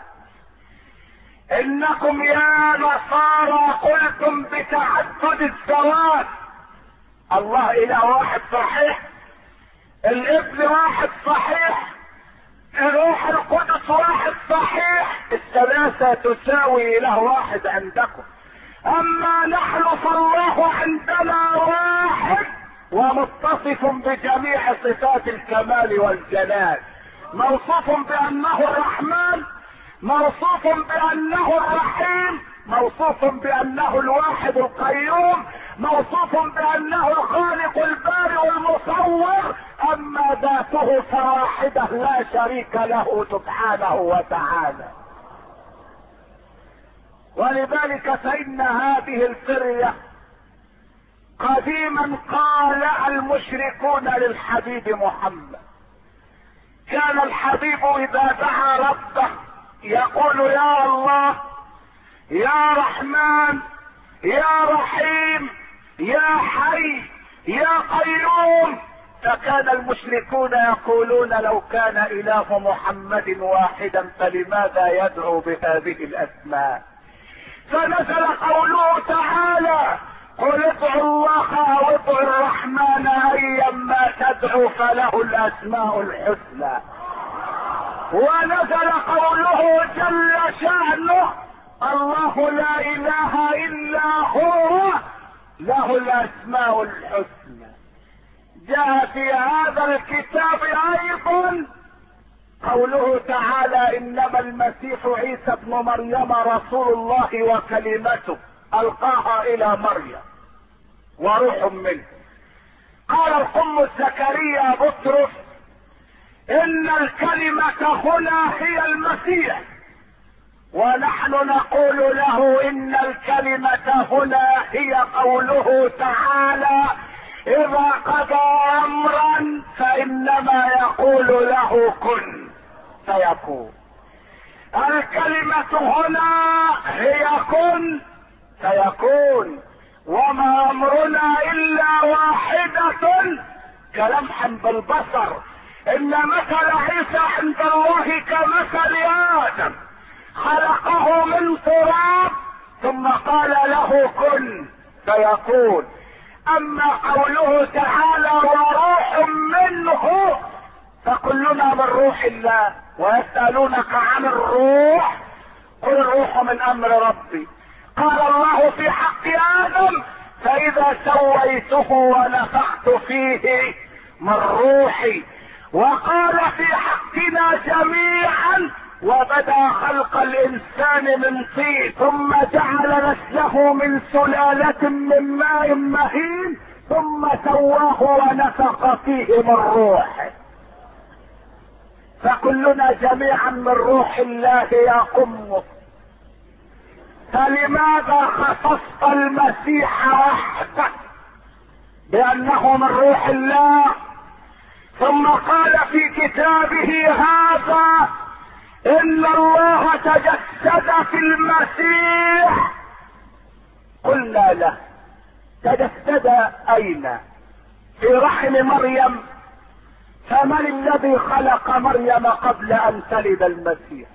انكم يا نصارى قلتم بتعدد الذوات. الله اله واحد صحيح، الابن واحد صحيح، الروح القدس واحد صحيح، الثلاثة تساوي اله واحد عندكم. اما نحن فالله عندنا واحد ومتصف بجميع صفات الكمال والجلال، موصوف بانه الرحمن، موصوف بانه الرحيم، موصوف بانه الواحد القيوم، موصوف بانه الخالق البارئ المصور. اما ذاته فواحده لا شريك له سبحانه وتعالى. ولذلك فان هذه القرية قديما قال المشركون للحبيب محمد، كان الحبيب اذا دعا ربه يقول يا الله يا رحمن يا رحيم يا حي يا قيوم. فكان المشركون يقولون لو كان اله محمد واحدا فلماذا يدعو بهذه الاسماء؟ فنزل قوله تعالى قل ادعوا الله او ادعوا الرحمن ايما تدعوا فله الاسماء الحسنى. ونزل قوله جل شأنه الله لا اله الا هو له الاسماء الحسنى. جاء في هذا الكتاب ايضا قوله تعالى انما المسيح عيسى ابن مريم رسول الله وكلمته القاها الى مريم وروح منه. قال القم زكريا بطرس ان الكلمة هنا هي المسيح، ونحن نقول له ان الكلمة هنا هي قوله تعالى اذا قضى امرا فانما يقول له كن فيكون. الكلمة هنا هي كن فيكون، وما امرنا الا واحدة كلمح بالبصر. ان مثل عيسى عند الله كمثل ادم خلقه من تراب ثم قال له كن فيكون. اما قوله تعالى وروح منه فكلنا من روح الله. ويسألونك عن الروح قل الروح من امر ربي. قال الله في حق ادم فاذا سويته ونفخت فيه من روحي. وقال في حقنا جميعا وبدا خلق الانسان من طين ثم جعل نسله من سلالة من ماء مهين ثم سواه ونفخ فيه من روحه. فكلنا جميعا من روح الله يا قم. فلماذا خصصت المسيح وحده بانه من روح الله ثم قال في كتابه هذا ان الله تجسد في المسيح؟ قلنا له تجسد اين؟ في رحم مريم. فمن الذي خلق مريم قبل ان تلد المسيح؟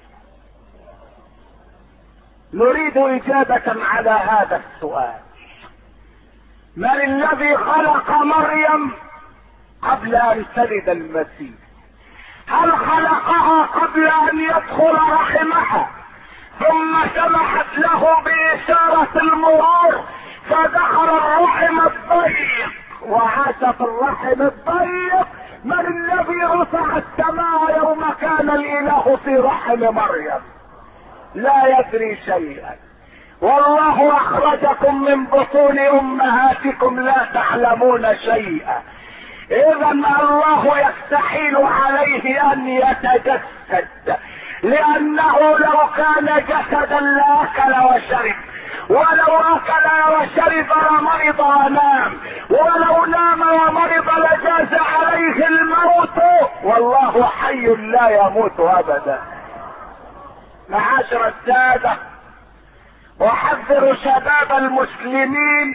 نريد اجابة على هذا السؤال. من الذي خلق مريم قبل ان تلد المسيح؟ هل خلقها قبل ان يدخل رحمها ثم سمحت له باشارة المرور فدخل الرحم الضيق وعاش في الرحم الضيق؟ من الذي رفع السماء يوم كان الاله في رحم مريم؟ لا يدري شيئا. والله اخرجكم من بطون امهاتكم لا تعلمون شيئا. اذا الله يستحيل عليه ان يتجسد، لانه لو كان جسدا لاكل وشرب، ولو اكل وشرب لمرض ونام، ولو نام ومرض لجاز عليه الموت، والله حي لا يموت ابدا. معاشر السادة، احذر شباب المسلمين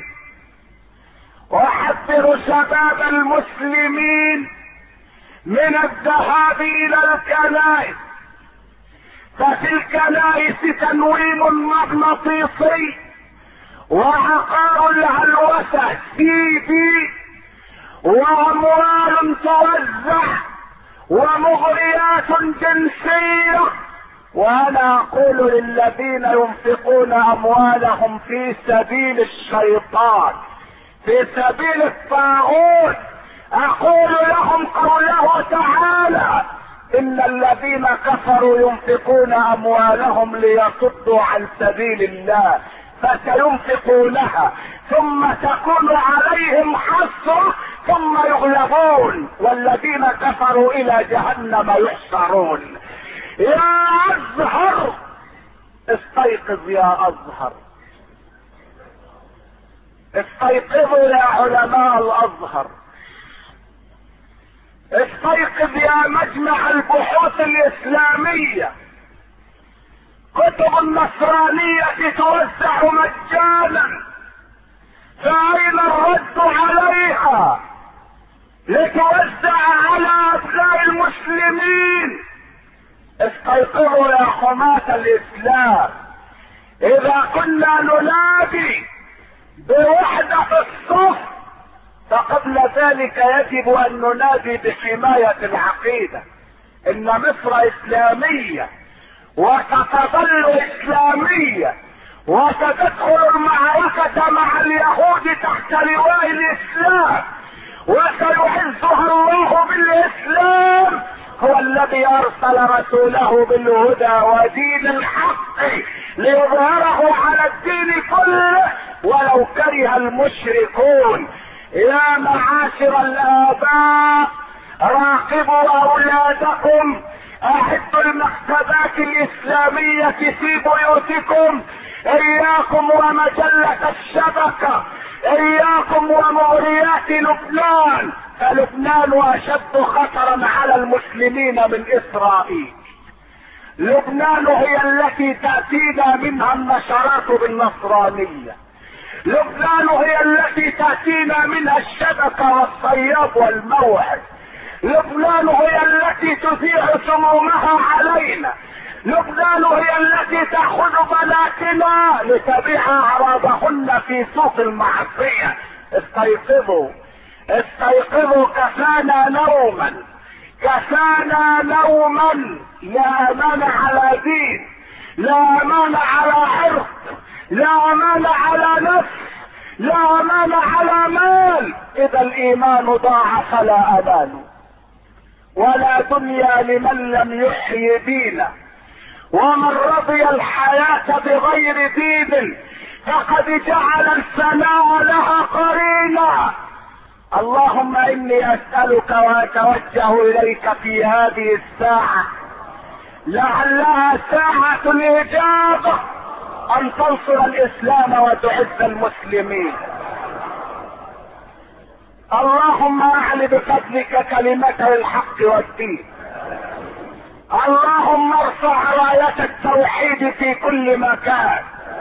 احذر شباب المسلمين من الذهاب الى الكنائس. ففي الكنائس تنويم مغناطيسي وعقار الهلوسة سيدي واموال توزع ومغريات جنسية. وانا اقول للذين ينفقون اموالهم في سبيل الشيطان في سبيل الطاغوت اقول لهم قوله تعالى ان الذين كفروا ينفقون اموالهم ليصدوا عن سبيل الله فسينفقونها ثم تكون عليهم حسرة ثم يغلبون والذين كفروا الى جهنم يحشرون. يا ازهر استيقظ يا ازهر، استيقظوا يا علماء الازهر، استيقظ يا مجمع البحوث الاسلامية. كتب النصرانية توزع مجانا، فأين الرد عليها لتوزع على أبناء المسلمين؟ استيقظوا يا حماة الإسلام. إذا كنا ننادي بوحدة في الصف، فقبل ذلك يجب ان ننادي بحماية العقيدة. ان مصر اسلامية وستظل اسلامية، وستدخل المعركة مع اليهود تحت لواء الاسلام، وسيعزها الله بالاسلام. هو الذي ارسل رسوله بالهدى ودين الحق ليظهره على الدين كله ولو كره المشركون. يا معاشر الاباء، راقبوا اولادكم، اعدوا المكتبات الاسلامية في بيوتكم، اياكم ومجلة الشبكة، اياكم ومغريات لبنان، فلبنان اشد خطرا على المسلمين من اسرائيل. لبنان هي التي تأتينا منها النشرات بالنصرانية، لبنان هي التي تأتينا منها الشبكة والصياد والموعد، لبنان هي التي تذيع سمومها علينا، لبنان هي التي تأخذ بناتنا لتبيع أعراضهن في سوق المعصية. استيقظوا استيقظوا، كفانا نوما، كفانا نوما. لا امان على دين، لا امان على عرض، لا امان على نفس، لا امان على مال. اذا الايمان ضاع فلا امان ولا دنيا لمن لم يحيي دينه، ومن رضي الحياة بغير دين فقد جعل الفناء لها قرينا. اللهم اني اسألك واتوجه اليك في هذه الساعة لعلها ساعة الاجابة، ان تنصر الاسلام وتعز المسلمين. اللهم اعل بفضلك كلمة الحق والدين. اللهم ارفع راية التوحيد في كل مكان.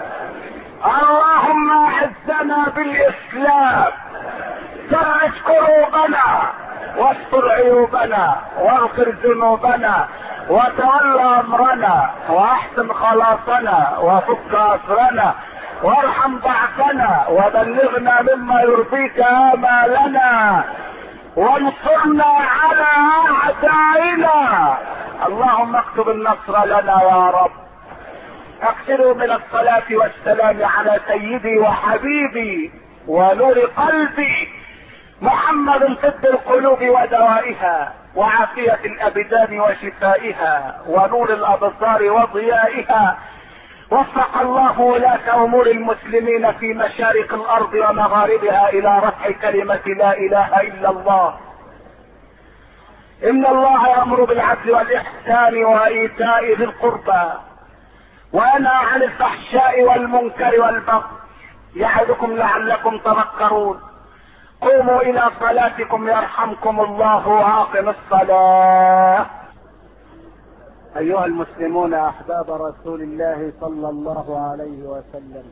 اللهم اعزنا بالاسلام، فرج كروبنا واستر عيوبنا واغفر ذنوبنا وتول امرنا واحسن خلاصنا وفك اسرنا وارحم ضعفنا وبلغنا مما يرضيك امالنا وانصرنا على اعدائنا. اللهم اكتب النصر لنا يا رب. اكثروا من الصلاة والسلام على سيدي وحبيبي ونور قلبي محمد، طب القلوب ودوائها وعافية الابدان وشفائها ونور الابصار وضيائها. وفق الله ولاة امور المسلمين في مشارق الارض ومغاربها الى رفع كلمة لا اله الا الله. ان الله يأمر بالعدل والاحسان وايتاء ذي القربى وينهى عن الفحشاء والمنكر والبغي يعظكم لعلكم تذكرون. قوموا الى صلاتكم يرحمكم الله واقم الصلاة. ايها المسلمون احباب رسول الله صلى الله عليه وسلم،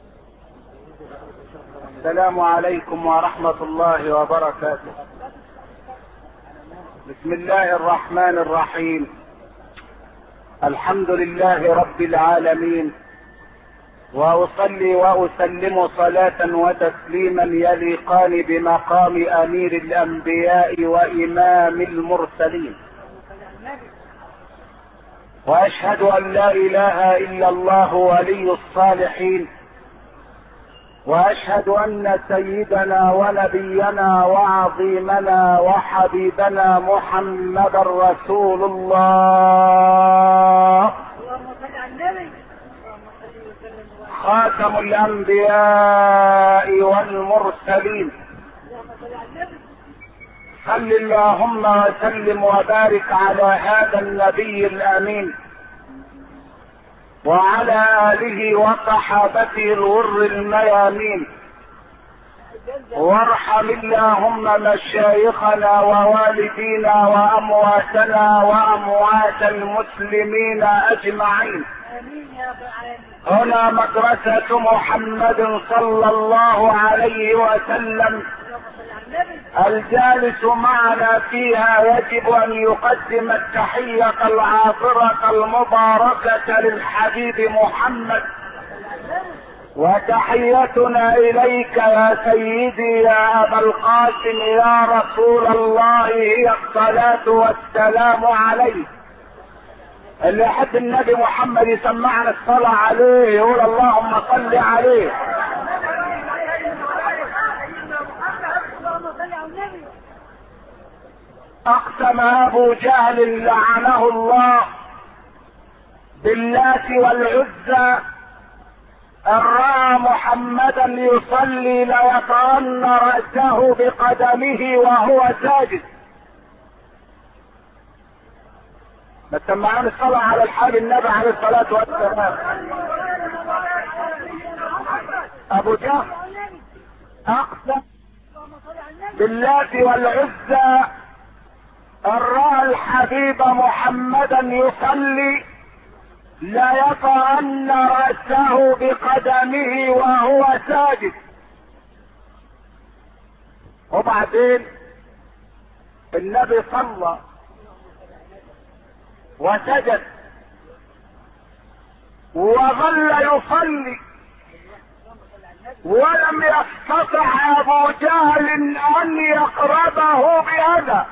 السلام عليكم ورحمة الله وبركاته. بسم الله الرحمن الرحيم. الحمد لله رب العالمين، واصلي واسلم صلاة وتسليما يليقان بمقام امير الانبياء وامام المرسلين، واشهد ان لا اله الا الله ولي الصالحين، واشهد ان سيدنا ونبينا وعظيمنا وحبيبنا محمد رسول الله خاتم الانبياء والمرسلين. صل اللهم وسلم وبارك على هذا النبي الامين وعلى اله وصحابته الغر الميامين، وارحم اللهم مشايخنا ووالدينا وامواتنا واموات المسلمين اجمعين. هنا مدرسة محمد صلى الله عليه وسلم، الجالس معنا فيها يجب ان يقدم التحية العاطرة المباركة للحبيب محمد وتحيتنا اليك يا سيدي يا ابا القاسم يا رسول الله هي الصلاة والسلام عليك. اللي يحب النبي محمد يسمعنا الصلاة عليه يقول اللهم صل عليه. اقسم ابو جهل لعنه الله باللات والعزى ان راى محمدا يصلي ليطأن رأسه بقدمه وهو ساجد. ما تسمعون الصلاة على الحال النبي عليه الصلاة والسلام. ابو جهل اقسم باللات والعزى ان راى الحبيب محمدا يصلي ليطأن رأسه بقدمه وهو ساجد. وبعدين النبي صلى وسجد وظل يصلي ولم يستطع ابو جهل ان يقربه بهذا،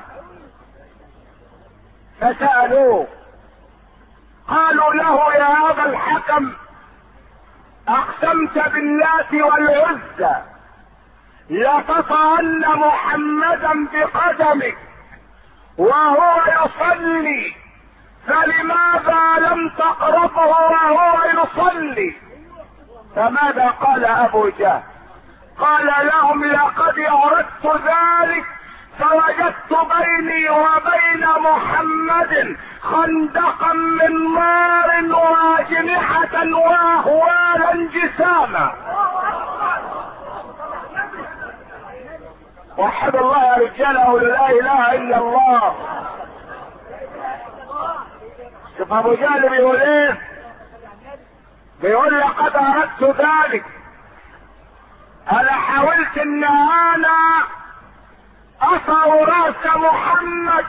فسألوه قالوا له يا ابا الحكم اقسمت باللات والعزى لتطأن محمدا بقدمك وهو يصلي، فلماذا لم تقربه وهو يصلي؟ فماذا قال ابو جهل؟ قال لهم لقد اردت ذلك فوجدت بيني وبين محمد خندقا من نار واجنحة واهوالا جساما. وحد الله يا رجاله لا اله الا الله. شوف ابو جهل بيقول ايه؟ بيقول لقد اردت ذلك، انا حاولت ان انا اطأ راس محمد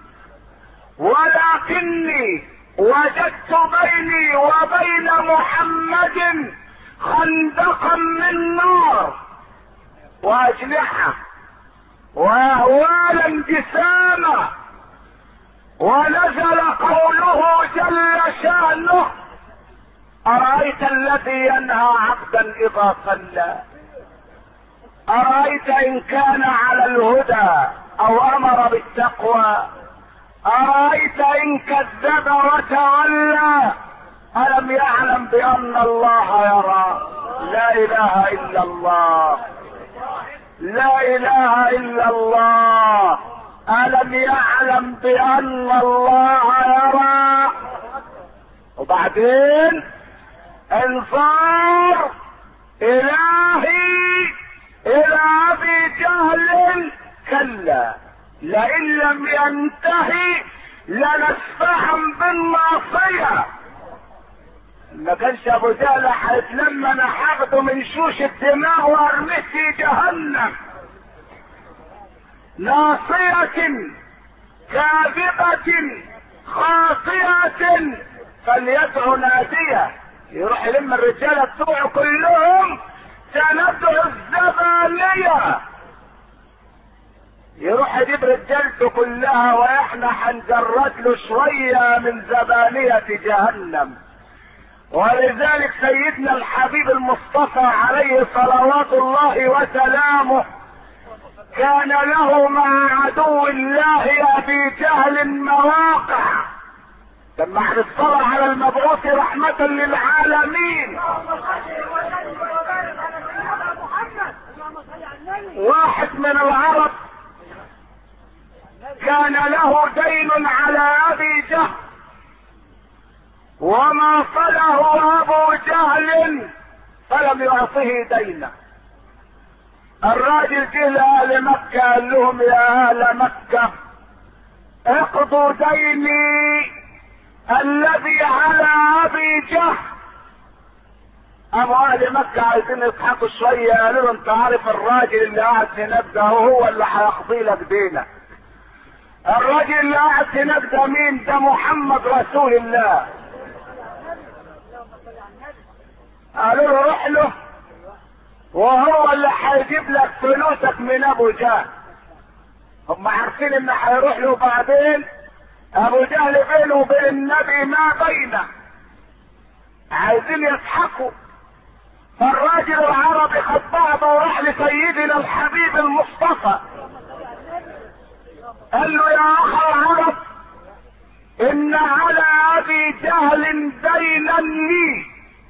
ولكني وجدت بيني وبين محمد خندقا من نار واجنحة واهوالا جساما. ونزل قوله جل شأنه أرأيت الذي ينهى عبدا إذا صلى، أرأيت إن كان على الهدى أو أمر بالتقوى، أرأيت إن كذب وتولى، ألم يعلم بأن الله يرى. لا إله إلا الله، لا إله إلا الله. ألم يعلم بأن الله يرى. وبعدين انظار إلهي إلى أبي جهل كلا لئن لم ينتهي لنسفعا بالناصية. ما كانش ابو جهل هيتلم انا هاخده من شوش الدماء وارميه في جهنم. ناصية كاذبة خاطئة فليدعو نادية. يروح يلم الرجالة بتوعه كلهم سندعو الزبانية. يروح يجيب رجالته كلها واحنا هنجرد له شوية من زبانية جهنم. ولذلك سيدنا الحبيب المصطفى عليه صلوات الله وسلامه كان له مع عدو الله ابي جهل مواقع. لما احنا الصلاة على المبعوث رحمة للعالمين، واحد من العرب كان له دين على ابي جهل وما صله ابو جهل فلم يعطه دينه. الراجل جه لاهل مكة قال لهم يا اهل مكة اقضوا ديني الذي على ابي جهل. ابو اهل مكة عايزين يضحكوا شوية قالوا له انت عارف الراجل اللي قاعد هناك ده هو اللي هيقضي لك دينك. الراجل اللي قاعد هناك ده مين؟ ده محمد رسول الله. قالوا له روح له وهو اللي هيجيب لك فلوسك من ابو جهل. هم عارفين ان هيروح له بعدين ابو جهل بينه وبين النبي ما بينه، عايزين يضحكوا. فالراجل العربي خد بعضه وراح لسيدنا الحبيب المصطفى، قال له يا اخ العرب ان على ابي جهل دينا لي،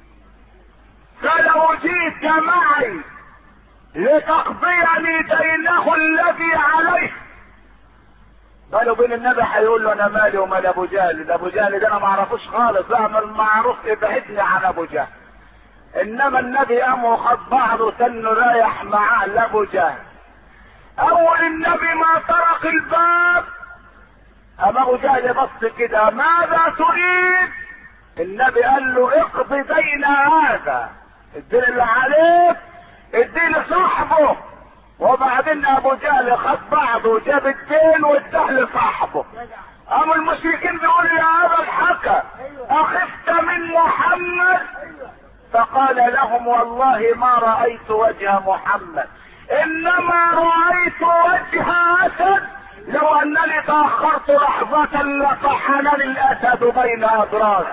فلو جئت معي لتقضيني دينه الذي عليه. قالوا بين النبي هيقول له انا مالي ومال ابو جهل، ده ابو جهل ده انا ما اعرفوش خالص، اعمل معروف ابعدني عن ابو جهل. انما النبي قام وخد بعضه سنه رايح معاه لابو جهل. اول النبي ما طرق الباب اما ابو جهل بص كده، ماذا تريد؟ النبي قال له اقض دين هذا، الدين اللي عليك اديه لصاحبه. وبعدين ابو جهل خد بعضه وجاب الدين واداه لصاحبه. قاموا المشركين بيقولوا يا ابا الحكم اخفت من محمد؟ فقال لهم والله ما رأيت وجه محمد، انما رأيت وجه اسد، لو انني تأخرت لحظة لطحنني الاسد بين اضراسي.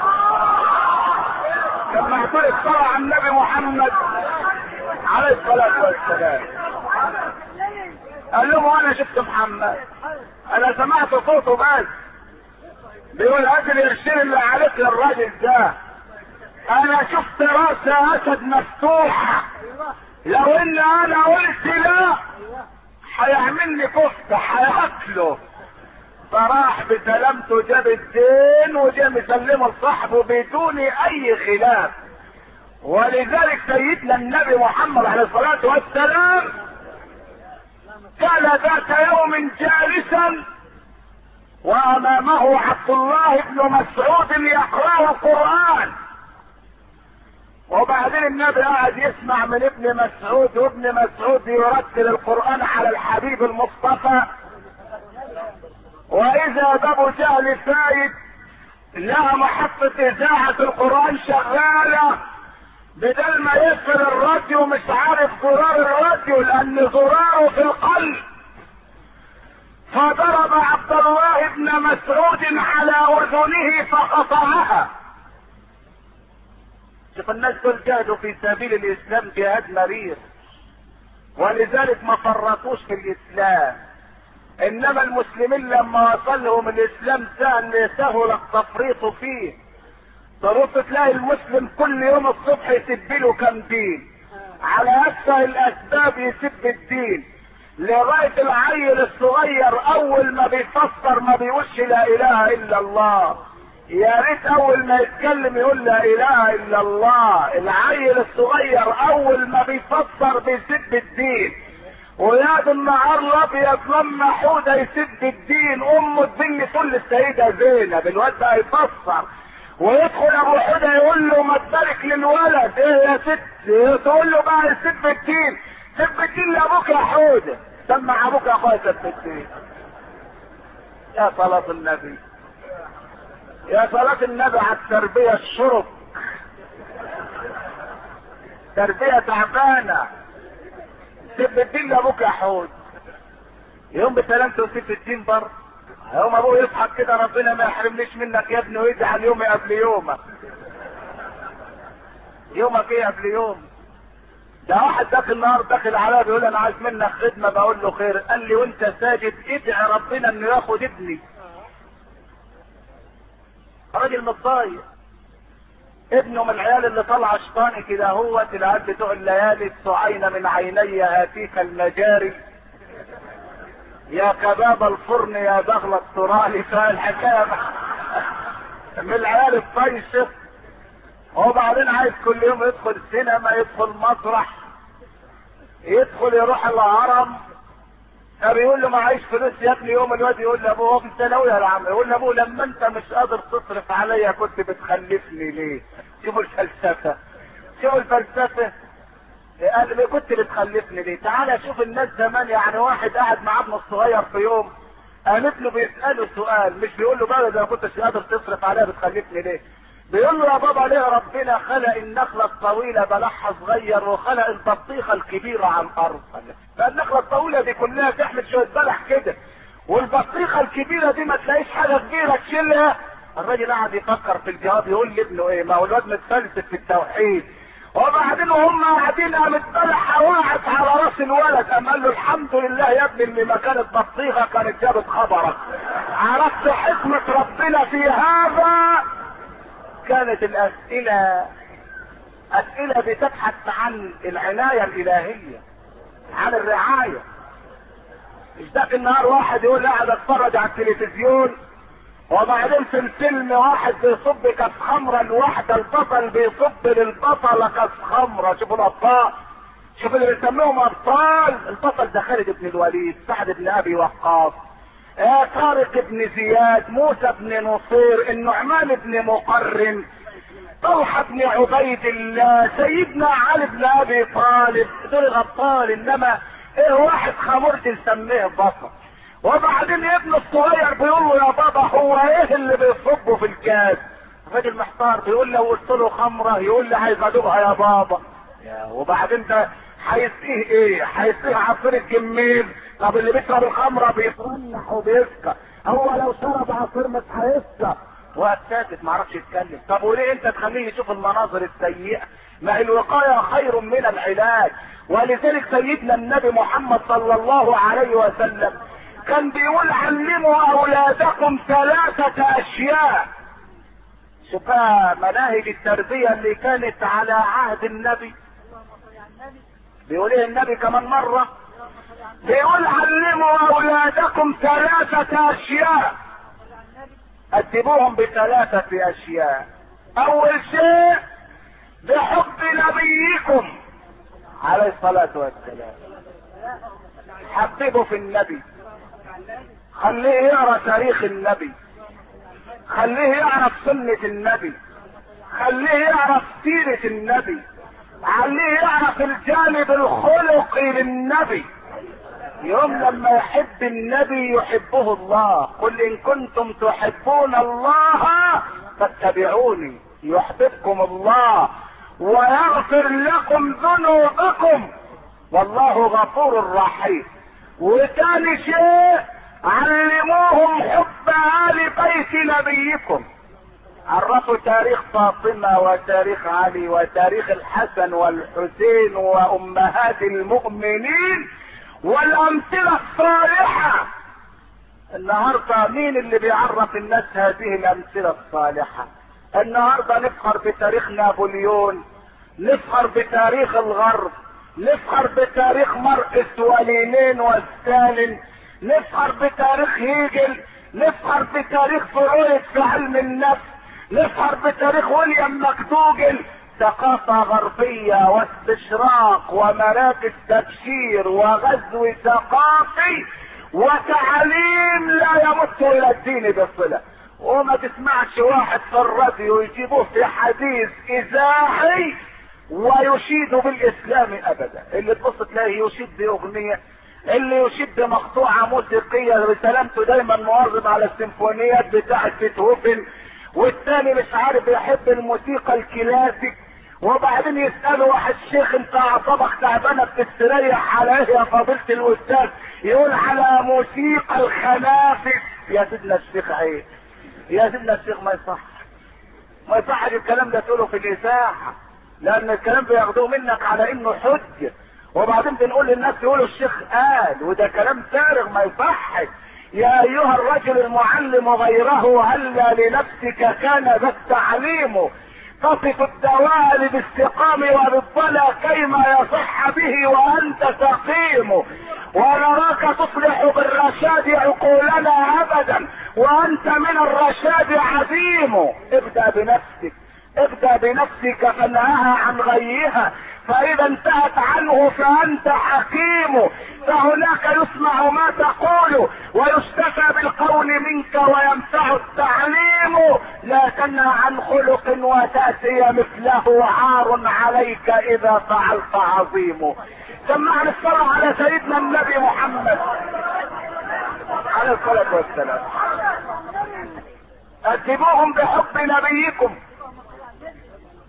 لما اعترف طلع النبي محمد عليه الصلاة والسلام قال لهم وانا شفت محمد، انا سمعت صوته بس بيقول هات القرشين اللي عليك للراجل ده، انا شفت راس اسد مفتوحة، لو ان انا قلت لا هيعملني كفتة هياكله. فراح بسلامته جاب الدين وجاء مسلمه لصاحبه بدون اي خلاف. ولذلك سيدنا النبي محمد عليه الصلاة والسلام كان ذات يوم جالسا وامامه عبد الله بن مسعود يقرأ القرآن، وبعدين النبي قاعد يسمع من ابن مسعود، وابن مسعود يرتل القرآن على الحبيب المصطفى. واذا ابو جهل فايد لها محطة اذاعة القرآن شغالة، بدل ما يقفل الراديو مش عارف زرار الراديو لان زراره في القلب، فضرب عبد الله بن مسعود على اذنه فقطعها. شوف الناس دول جاهدوا في سبيل الاسلام جهاد مرير، ولذلك ما فرطوش في الاسلام. انما المسلمين لما وصلهم الاسلام سهل سهل التفريط فيه. تروح تلاقي المسلم كل يوم الصبح يسب له كم دين، على اسفل الاسباب يسب الدين، لغاية العيل الصغير اول ما بيفسر ما بيقولش لا اله الا الله، يا ريت اول ما يتكلم يقول لا اله الا الله. العيل الصغير اول ما بيفسر بيسب الدين، وياد النهار الابيض لما حوده يسب الدين امه تبني كل السيده زينب، الواد ده يفسر ويدخل ابو حوده يقول له ما تبارك للولد، ايه يا ست؟ تقول له بقى يسب الدين، سب الدين لابوك يا حوده، سمع ابوك يا اخويا سب الدين. يا صلاة النبي، يا صلاة النبي على التربية الشرب، تربية تعبانة. سب الدين لابوك يا حود، يوم بسلامته وسب الدين بر، يوم ابوه يضحك كده ربنا ما يحرمنيش منك يا ابني ويجعل يومي قبل يومك. يومك ايه قبل يوم؟ ده واحد داخل النهار داخل عليا بيقول انا عايز منك خدمه، بقول له خير. قال لي وانت ساجد ادعي ربنا انه ياخد ابني. راجل متضايق، ابنه من العيال اللي طلع شطاني كده، هو العيال بتوع الليالي السعين من عيني هاتيك المجاري، يا كباب الفرن يا بغل الترالي. فالحكايه من العيال الطيشه. وبعدين عايز كل يوم يدخل سينما، يدخل مسرح، يدخل يروح الهرم. فبيقول له معيش فلوس يا ابني. يوم الواد يقول لابوه هو في الثانويه يا عم، يقول لابوه لما انت مش قادر تصرف عليا كنت بتخلفني ليه؟ شوفوا الفلسفه، شوفوا الفلسفه. قال لي كنت بتخلفني ليه؟ تعالى شوف الناس زمان، يعني واحد قاعد مع ابنه الصغير في يوم، قام ابنه بيساله سؤال، مش بيقول له بقى اذا ما كنتش قادر تصرف عليا بتخلفني ليه؟ بيقول له يا بابا ليه ربنا خلق النخلة الطويلة بلحها صغير وخلق البطيخة الكبيرة على الارض؟ فالنخلة الطويلة دي كلها تحمل شوية بلح كده، والبطيخة الكبيرة دي ما تلاقيش حاجة كبيرة تشيلها. الراجل قاعد يفكر في الجواب، يقول لابنه ايه؟ ما هو الواد متفلسف في التوحيد. وبعدين وهم قاعدين قامت بلحة وقعت على راس الولد، قام قال له الحمد لله يا ابني اللي ما كانت بطيخة كانت جابت خبرك. عرفت حكمة ربنا في هذا؟ كانت الاسئلة اسئلة بتبحث عن العناية الالهية، عن الرعاية. مش ذاك النهار واحد يقول قاعد اتفرج على التلفزيون وبعدين في الفيلم واحد بيصب كاس خمره لواحده، البطل بيصب للبطله كاس خمره. شوفوا الابطال، شوفوا اللي بيسموهم ابطال. البطل ده خالد بن الوليد، سعد بن ابي وقاص، آه طارق بن زياد، موسى بن نصير، النعمان بن مقرن، طلحه بن عبيد الله، سيدنا علي بن ابي طالب. دول الابطال. انما ايه واحد خمرت نسميه بطل. وبعدين ابن الصغير بيقول له يا بابا هو ايه اللي بيصبه في الكاس؟ الراجل محتار، بيقول له قلت له خمره، يقول لي عايز ادوقها يا بابا. يا وبعدين ده هيسقيه ايه؟ هيسقيه عصير الجميل. طب اللي بيشرب الخمره بيترنح وبيسكر، هو لو شرب عصير مش هيسكر. وقت ساكت ما عرفش يتكلم. طب وليه انت تخليه يشوف المناظر السيئه؟ ما هي الوقايه خير من العلاج. ولذلك سيدنا النبي محمد صلى الله عليه وسلم كان بيقول علموا اولادكم ثلاثة اشياء. شوف مناهج التربية اللي كانت على عهد النبي. بيقول ايه النبي كمان مرة؟ بيقول علموا اولادكم ثلاثة اشياء، ادبوهم بثلاثة اشياء. اول شيء بحب نبيكم عليه الصلاة والسلام، حببه في النبي، خليه يقرا تاريخ النبي، خليه يعرف سنة النبي، خليه يعرف سيرة النبي، خليه يعرف الجانب الخلقي للنبي. يوم لما يحب النبي يحبه الله. قل ان كنتم تحبون الله فاتبعوني يحببكم الله ويغفر لكم ذنوبكم والله غفور رحيم. وثاني شيء علموهم حب آل بيت نبيكم، عرفوا تاريخ فاطمة وتاريخ علي وتاريخ الحسن والحسين وامهات المؤمنين والامثلة الصالحة. النهاردة مين اللي بيعرف الناس هذه الامثلة الصالحة؟ النهاردة نفخر بتاريخ نابليون، نفخر بتاريخ الغرب، نفخر بتاريخ ماركس ولينين وستالين، نفخر بتاريخ هيجل، نفخر بتاريخ فرويد في علم النفس، نفخر بتاريخ ويليام مكدوجل. ثقافة غربية واستشراق ومراكز تبشير وغزو ثقافي وتعليم لا يمت الى الدين بصلة. وما تسمعش واحد في الراديو يجيبوه في حديث اذاعي ويشيد بالاسلام ابدا. اللي تبص تلاقيه يشيد باغنية، اللي يشيد بمقطوعة موسيقية بسلامته دايما مواظب على السيمفونيات بتاعة بيتهوفن، والتاني مش عارف يحب الموسيقى الكلاسيك. وبعدين يسأله واحد شيخ انت اعصابك تعبانة بتستريح على ايه يا فضيلة الاستاذ؟ يقول على موسيقى الخنافس. يا سيدنا الشيخ عيب، يا سيدنا الشيخ ما يصح، ما يصح الكلام ده تقوله في الاذاعة، لان الكلام بياخدوه منك على انه حجة. وبعدين بنقول للناس يقولوا الشيخ قال، وده كلام فارغ ما يصحش. يا ايها الرجل المعلم غيره هلا لنفسك كان ذا التعليم، تصف الدواء بالاستقام وبالضلع كيما يصح به وانت سقيم، ونراك تصلح بالرشاد عقولنا ابدا وانت من الرشاد عديم. ابدأ بنفسك، ابدأ بنفسك فانهاها عن غيها، فاذا انتهت عنه فانت حكيم. فهناك يسمع ما تقول ويستفى بالقول منك وينفع التعليم. لا تنهى عن خلق وتأتي مثله عار عليك اذا فعلت عظيم. سمعنا الصلاة على سيدنا النبي محمد عليه الصلاة والسلام. ادبوهم بحب نبيكم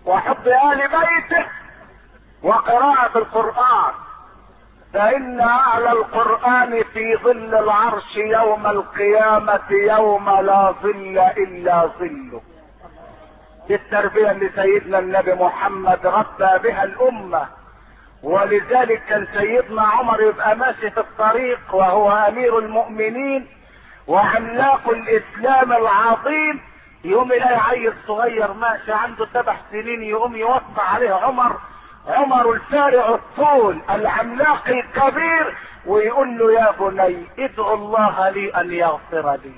وحب آل بيته وقراءة القرآن، فإن أهل القرآن في ظل العرش يوم القيامة يوم لا ظل إلا ظله. دي التربية اللي سيدنا النبي محمد ربى بها الأمة، ولذلك كان سيدنا عمر يبقى ماشي في الطريق وهو أمير المؤمنين وعملاق الإسلام العظيم، يقوم يلاقي عيل صغير ماشي عنده سبع سنين، يقوم يوصى عليه عمر، عمر الفارع الطول العملاق الكبير، ويقول له يا بني ادعو الله لي ان يغفر لي.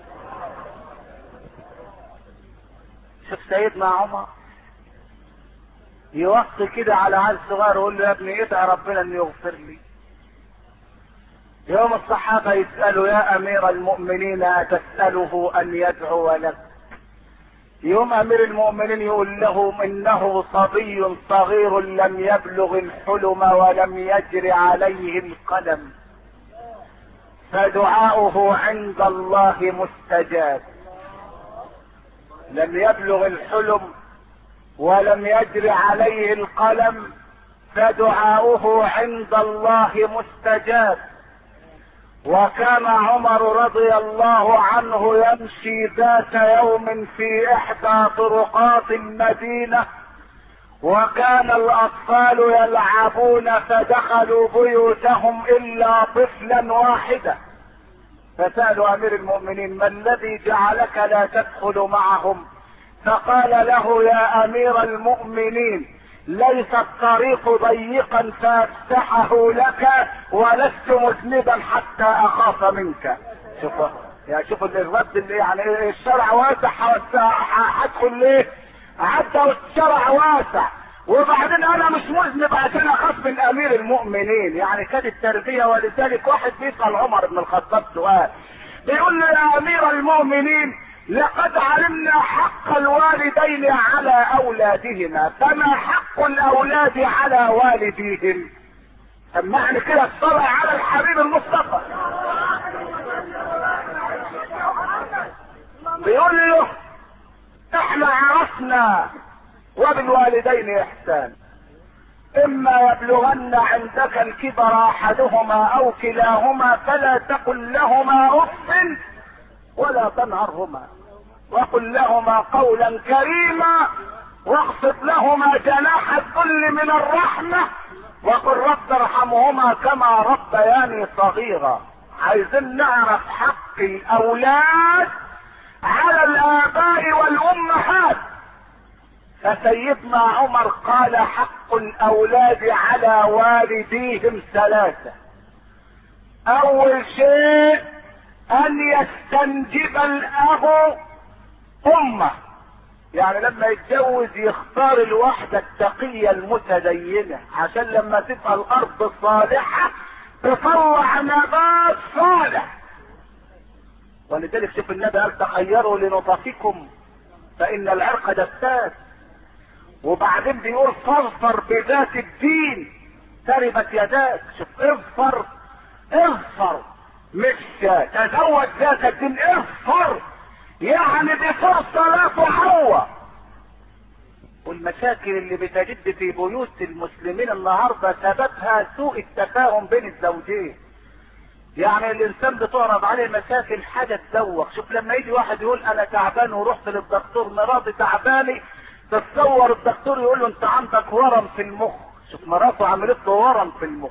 شوف سيدنا عمر يوصي كده على عيل صغير يقول له يا ابني ادعي ربنا ان يغفر لي. يوم الصحابة يسألوا يا امير المؤمنين اتسأله ان يدعو لك؟ يوم امير المؤمنين يقول له انه صبي صغير لم يبلغ الحلم ولم يجر عليه القلم، فدعاؤه عند الله مستجاب. لم يبلغ الحلم ولم يجر عليه القلم، فدعاؤه عند الله مستجاب. وكان عمر رضي الله عنه يمشي ذات يوم في احدى طرقات المدينة، وكان الاطفال يلعبون فدخلوا بيوتهم الا طفلا واحدا، فسألوا امير المؤمنين ما الذي جعلك لا تدخل معهم؟ فقال له يا امير المؤمنين ليس الطريق ضيقا فافتحه لك، ولست مذنبا حتى اخاف منك. شوف يا شوف الرد اللي يعني الشرع واسع، هدخل ليه؟ حتى الشرع واسع، وبعدين انا مش مذنب عشان اخاف من امير المؤمنين. يعني كانت التربيه. ولذلك واحد بيسال عمر بن الخطاب سؤال، بيقول له يا امير المؤمنين لقد علمنا حق الوالدين على اولادهما، فما حق الاولاد على والديهم؟ سمعني كده الصلاة على الحبيب المصطفى. بيقول له احنا عرفنا وبالوالدين احسان، اما يبلغن عندك الكبر احدهما او كلاهما فلا تقل لهما اف ولا تنهرهما، وقل لهما قولا كريما، واخفض لهما جناح الذل من الرحمة، وقل رب ارحمهما كما ربياني صغيرا. عايزين نعرف حق الاولاد على الاباء والامهات. فسيدنا عمر قال حق الاولاد على والديهم ثلاثة. اول شيء ان يستنجب الاب امه، يعني لما يتجوز يختار الوحدة التقية المتدينة، عشان لما تبقى الارض صالحة تطلع نبات صالح. ولذلك شوف النبي قال تخيروا لنطفكم فان العرق دساس، وبعدين بيقول فاظفر بذات الدين تربت يداك. شوف اظفر اظفر مش تزوج ذات الدين، اظفر يعني بفرصة لا تعوض. والمشاكل اللي بتجد في بيوت المسلمين النهاردة سببها سوء التفاهم بين الزوجين. يعني الانسان بتعرض عليه مشاكل حاجة تزوق. شوف لما يجي واحد يقول انا تعبان ورحت للدكتور مراتي تعباني، تتصور الدكتور يقول له انت عندك ورم في المخ. شوف مراته عملت له ورم في المخ.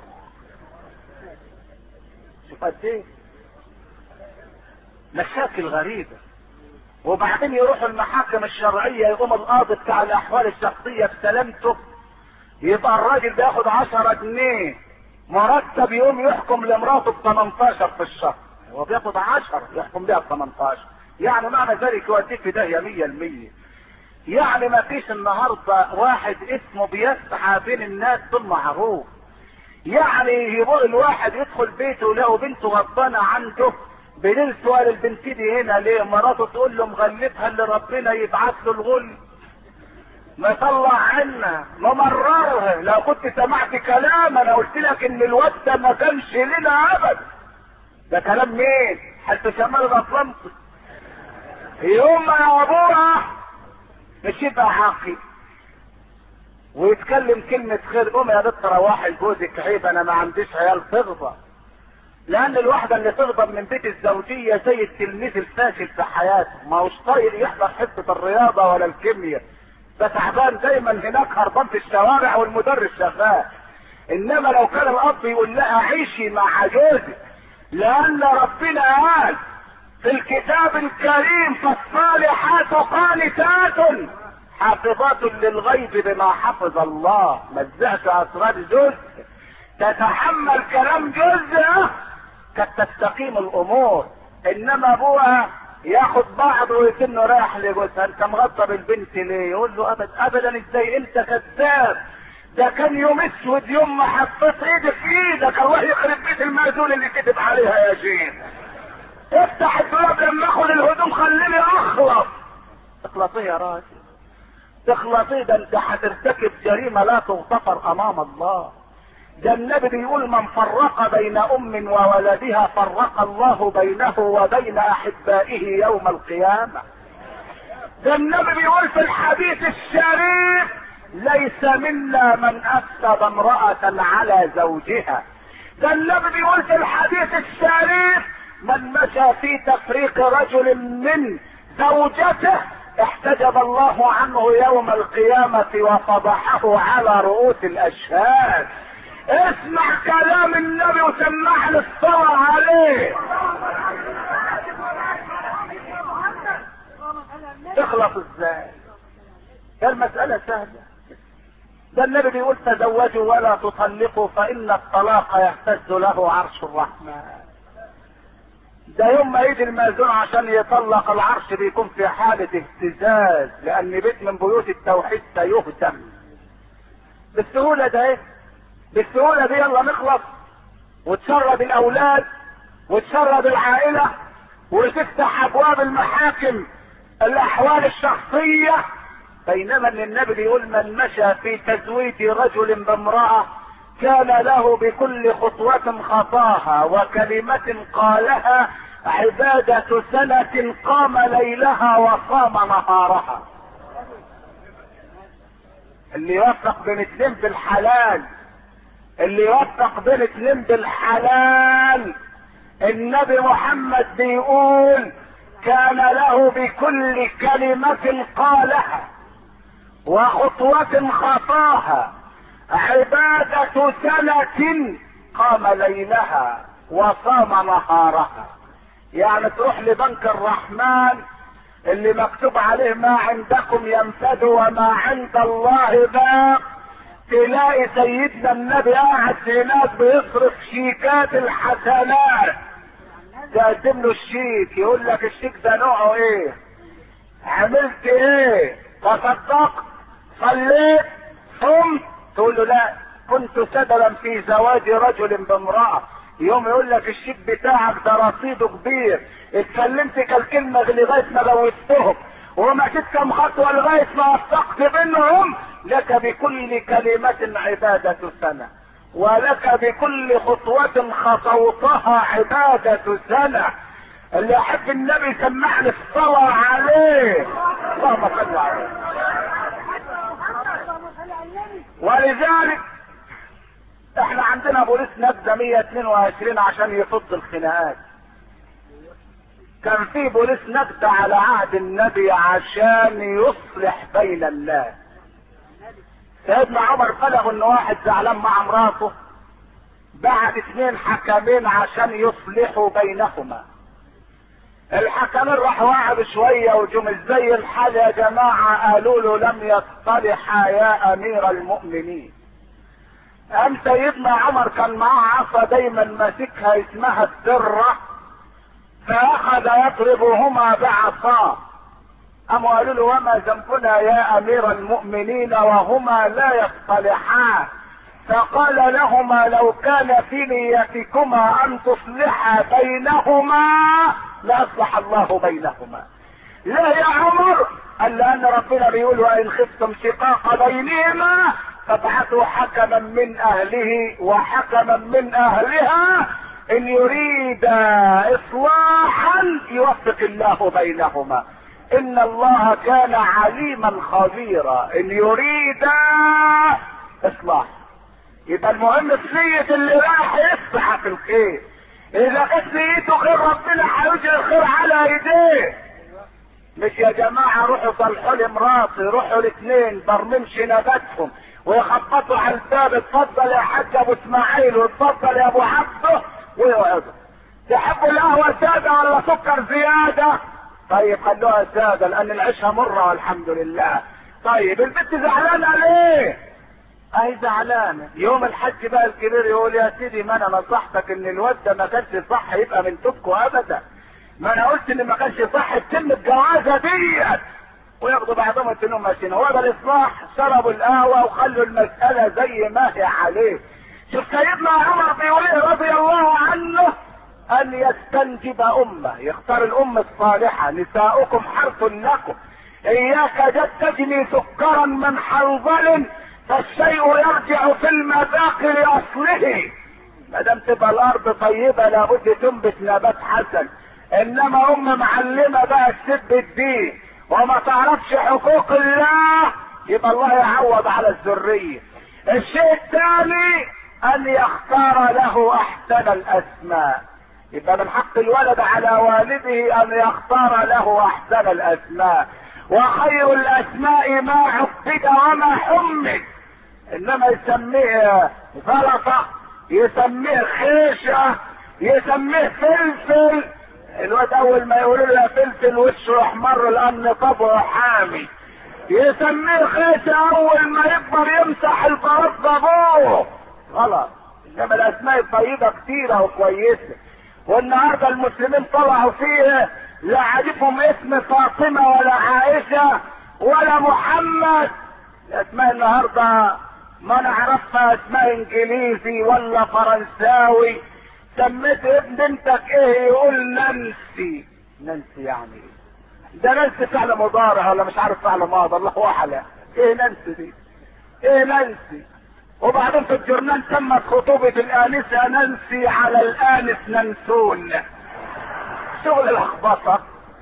شوف قد ايه مشاكل غريبة. وبعدين يروحوا المحاكم الشرعية، يقوم القاضي بتاع الاحوال الشخصية بسلامته، يبقى الراجل بياخد عشرة جنيه مرتب، يقوم يحكم لمراته ب تمنتاشر في الشهر، هو بياخد عشرة يحكم بيها ب تمنتاشر. يعني معنى ذلك يوديك في داهية مية المية. يعني ما فيش النهارده واحد اسمه بيسعى بين الناس بالمعروف. يعني يبقى الواحد يدخل بيته يلاقوا بنته غضبانه عنده، بليل سؤال البنت دي هنا ليه؟ مراته تقول له مغلفها اللي ربنا يبعث له الغل، مطلع عنا ممررها. لو كنت سمعت كلام انا قلت لك ان الواد ده ما كانش لنا ابدا. ده كلام مين؟ حتى شمال الاطلنطي. يوم يا ابوها مش يبقى عاقل. ويتكلم كلمة خير، قوم يا بنت روحي لجوزك، عيب انا ما عنديش عيال تغضب. لان الواحدة اللي تغضب من بيت الزوجية زي التلميذ الفاشل في حياته، ما هوش طايق يحضر حصة الرياضة ولا الكيمياء، ده تعبان دايما هناك هربان في الشوارع والمدرس شغال. انما لو كان الاب يقول لها عيشي مع جوزك، لان ربنا قال في الكتاب الكريم فالصالحات قانتات حافظات للغيب بما حفظ الله، مزعت اسرار جزء، تتحمل كلام جزء قد تستقيم الامور. انما ابوها ياخد بعضه ويسنه رايح لجوزها، انت مغضب البنت ليه؟ يقول له ابدا ابدا، ازاي انت كذاب، ده كان يوم اسود يوم ما حطيت ايدي في ايدك، الله يخرب بيت المأذون اللي كتب عليها يا شيخ. افتح الباب لما اخد الهدوم خليني اخلص. تخلصيه يا راجل، تخلصيه، ده انت هترتكب جريمه لا تغتفر امام الله. ده النبي بيقول من فرق بين ام وولدها فرق الله بينه وبين احبائه يوم القيامه. ده النبي بيقول في الحديث الشريف ليس منا من افسد امرأة على زوجها. ده النبي بيقول في الحديث الشريف من مشى في تفريق رجل من زوجته احتجب الله عنه يوم القيامة وفضحه على رؤوس الاشهاد. اسمع كلام النبي وسمع لي الصلاة عليه. تخلص ازاي؟ المسألة سهلة. ده النبي بيقول تزوجوا ولا تطلقوا فإن الطلاق يهتز له عرش الرحمن. ده يوم ما يجي المأذون عشان يطلق العرش بيكون في حالة اهتزاز، لأن بيت من بيوت التوحيد سيهدم. بالسهولة ده ايه؟ بالسهولة دي يلا نخلص وتشرد الأولاد وتشرد العائلة وتفتح أبواب المحاكم الأحوال الشخصية. بينما ان النبي بيقول من مشى في تزويج رجل بامرأة كان له بكل خطوة خطاها وكلمة قالها عبادة سنة قام ليلها وصام نهارها. اللي يوفق بين اتنين بالحلال، اللي يوفق بين اتنين بالحلال، النبي محمد بيقول كان له بكل كلمة قالها وخطوة خطاها عبادة سنة قام ليلها وصام نهارها. يعني تروح لبنك الرحمن اللي مكتوب عليه ما عندكم ينفد وما عند الله باق، تلاقي سيدنا النبي قاعد هناك بيصرف شيكات الحسنات. تقدم له الشيك يقول لك الشيك ده نوعه ايه؟ عملت ايه؟ تصدقت؟ صليت؟ صمت؟ تقول له لا كنت سببا في زواج رجل بامرأة. يوم يقول لك الشيك بتاعك ده رصيده كبير، اتكلمت كالكلمة لغاية ما جوزتهم ومشيت كم خطوة لغاية ما وثقت بينهم، لك بكل كلمة عبادة سنة ولك بكل خطوة خطوتها عبادة سنة. اللي يحب النبي سمعني الصلاة عليه. اللهم صل عليه. ولذلك احنا عندنا بوليس نبذة مية اتنين وعشرين عشان يفض الخناقات. كان في بوليس نبذة على عهد النبي عشان يصلح بين الناس. سيدنا عمر بلغ ان واحد زعلان مع مراته، بعت اثنين حكمين عشان يصلحوا بينهما. الحكمين راحوا قعدوا شويه وجم ازاي الحال يا جماعه، قالوا له لم يصطلحا يا امير المؤمنين. قام سيدنا عمر كان معاه عصا دايما ماسكها اسمها الدره، فاخذ يضربهما بعصاه. قاموا قالوا له وما ذنبنا يا امير المؤمنين وهما لا يصطلحان؟ فقال لهما لو كان في نيتكما ان تصلحا بينهما لاصلح الله بينهما. لا يا عمر، قال لان ربنا بيقول وان خفتم شقاق بينهما فابعثوا حكما من اهله وحكما من اهلها ان يريد اصلاحا يوفق الله بينهما ان الله كان عليما خبيرا. ان يريد اصلاح. يبقى المهم في نية اللي راح يسعى في الخير. اذا كانت نيته خير ربنا هيجري الخير على ايديه. مش يا جماعة روحوا صلحوا لي مراتي، روحوا الاثنين برممش نباتهم ويخبطوا على الباب، اتفضل يا حاج ابو اسماعيل واتفضل يا ابو عبده ويقعدوا. تحبوا القهوة سادة ولا سكر زيادة؟ طيب خلوها سادة لان العيشها مرة والحمد لله. طيب البنت زعلانة ليه؟ اهي زعلانة. يوم الحج بقى الكبير يقول يا سيدي ما انا نصحتك ان الواد ده ما كانش صح يبقى من تبكوا ابدا. ما انا قلت ان ما كانش صح تتم الجوازة ديت. وياخدوا بعضهم يتنوا ماشيين. هو ده الاصلاح. شربوا القهوة وخلوا المسألة زي ما هي عليه. شوف سيدنا عمر بيقول رضي الله عنه ان يستنجب امه، يختار الام الصالحة. نساؤكم حرث لكم، اياك جد تجني سكرا من حنظل فالشيء يرجع في المذاق لاصله. ما دام تبقى الارض طيبة لابد تنبت نبات حسن. انما ام معلمة بقى تسب الدين وما تعرفش حقوق الله يبقى الله يعوض على الذرية. الشيء الثاني ان يختار له احسن الاسماء. يبقى من حق الولد على والده ان يختار له احسن الاسماء. وخير الاسماء ما عبد وما حمد. انما يسميه زلطة، يسميه خيشة، يسميه فلفل. الواد اول ما يقولوا له فلفل وشه احمر لان طبعه حامي. يسميه خيشة اول ما يكبر يمسح البرد ابوه. غلط. انما الاسماء الطيبة كتيرة وكويسة. والنهارده المسلمين طلعوا فيه لا عارفهم اسم فاطمة ولا عائشة ولا محمد. الاسماء النهارده ما نعرفها اسماء انجليزي ولا فرنساوي. سميت ابن بنتك ايه يقول نانسي. نانسي يعني ايه؟ ده نانسي فعل مضارع ولا مش عارف فعل ماضي الله اعلم. ايه نانسي دي؟ ايه نانسي؟ وبعدين في الجرنان تمت خطوبة الانسة نانسي على الانس ننسون. شغل الاخبطة.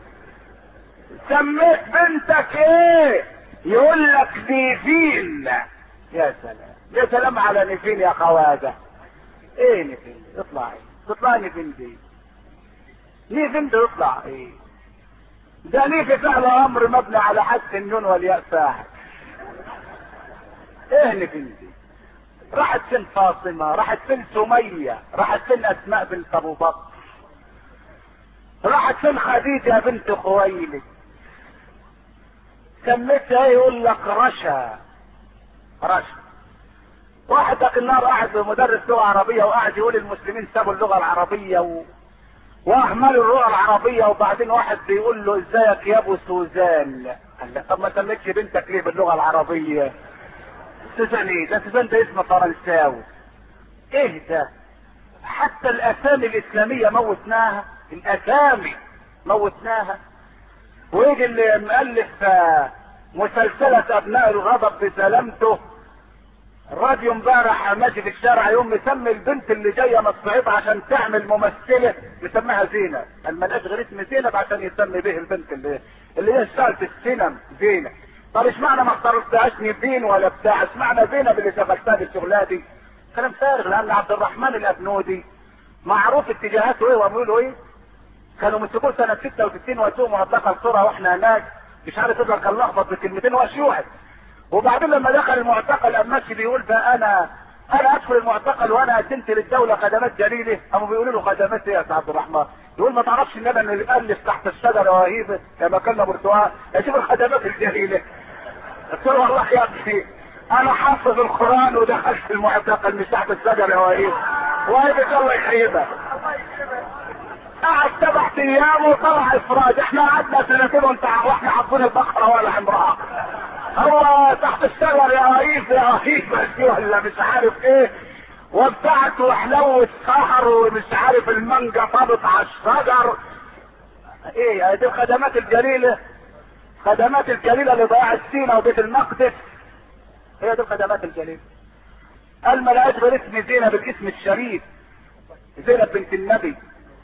سميت بنتك ايه يقول لك نيفين. يا سلام يا سلام على نيفين يا خواجه. ايه نيفين؟ اطلع ايه؟ تطلع نيفين دي؟ نيفين ده يطلع ايه؟ ده نيفي فعل امر مبني على حذف النون والياء فاعل. ايه نيفين دي؟ راحت فين فاطمة؟ راحت فين سمية؟ راحت فين اسماء بنت ابو بكر؟ راحت فين خديجة بنت خويلد؟ سميتها يقول لك رشا. رشا. واحد ذاك النهار قاعد مدرس لغة عربية وقاعد يقول المسلمين سابوا اللغة العربية و... واهملوا اللغة العربية. وبعدين واحد بيقول له ازيك يا ابو سوزان. قال له طب ما سميتش بنتك ليه باللغة العربية؟ سوزان ايه؟ ده سوزان ده اسم فرنساوي. ايه ده؟ حتى الاسامي الاسلامية موتناها. الاسامي موتناها. ويجي اللي مؤلف مسلسلة ابناء الغضب بسلامته الراديو امبارح ماشي في الشارع يوم مسمي البنت اللي جايه من الصعيد عشان تعمل ممثله مسميها زينب. قال ما لقاش غير اسم زينب عشان يسمي به البنت اللي اللي هي اشتغلت في السينما زينب. طب اشمعنى ما اخترتهاش نيفين ولا بتاع؟ اشمعنى زينب اللي شغلتها بالشغلانه دي؟ كلام فارغ. لان عبد الرحمن الابنودي معروف اتجاهاته ايه وبيقولوا ايه. كانوا مسكوه سنه ستة وستين وادوه معتقل القرى واحنا هناك مش عارف يقدر كان لخبط بكلمتين واشيوعد. وبعدين لما دخل المعتقل امشي بيقول بقى انا انا ادخل المعتقل وانا قدمت للدوله خدمات جليله. قاموا بيقولوا له خدمات ايه يا عبد الرحمن؟ يقول ما تعرفش ان انا اللي بألف تحت الشجره وهيبه كما كنا برتقال اشوف الخدمات الجليله. قلت له والله يا ابني انا حافظ القران ودخلت في المعتقل مش تحت الشجره وهيبه. وهيبه الله يخيبها. قعد سبع ايام وطلع افراج. احنا قعدنا سنتين واحنا حافظين البقره ولا عمرها. هو تحت الشجر يا رئيس يا رئيس ولا مش عارف ايه وبتاعت وحلوة سهر ومش عارف المانجا طابت على الشجر. ايه دي الخدمات الجليلة؟ خدمات الجليلة لضياع سينا وبيت المقدس. هي دي الخدمات الجليلة. قال ما لقاش غير اسم زينب الاسم الشريف. زينب بنت النبي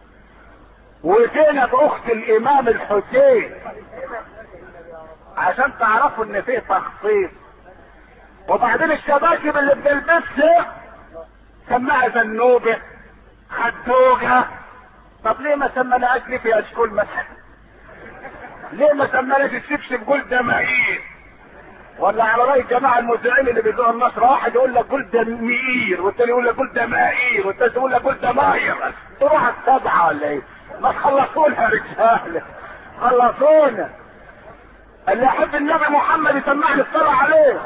وزينب اخت الامام الحسين. عشان تعرفوا ان فيه تخصيص. وبعدين الشباشب اللي بنلبسها سماها زنوبه خدوجه. طب ليه ما سمناهاش ليه في اشكال مثلا؟ ليه ما سمناش الشبشب جلده مائير؟ ولا على راي الجماعه المذيعين اللي بيذيعوا النصر، واحد يقول لك جلده مئير والتاني يقول لك جلده مائير والتالت يقول لك جلده ماير. تروح السبعه ولا ايه؟ ما تخلصونا يا رجاله، خلصونا. اللي يحب النبي محمد يسمعني الصلاه عليه.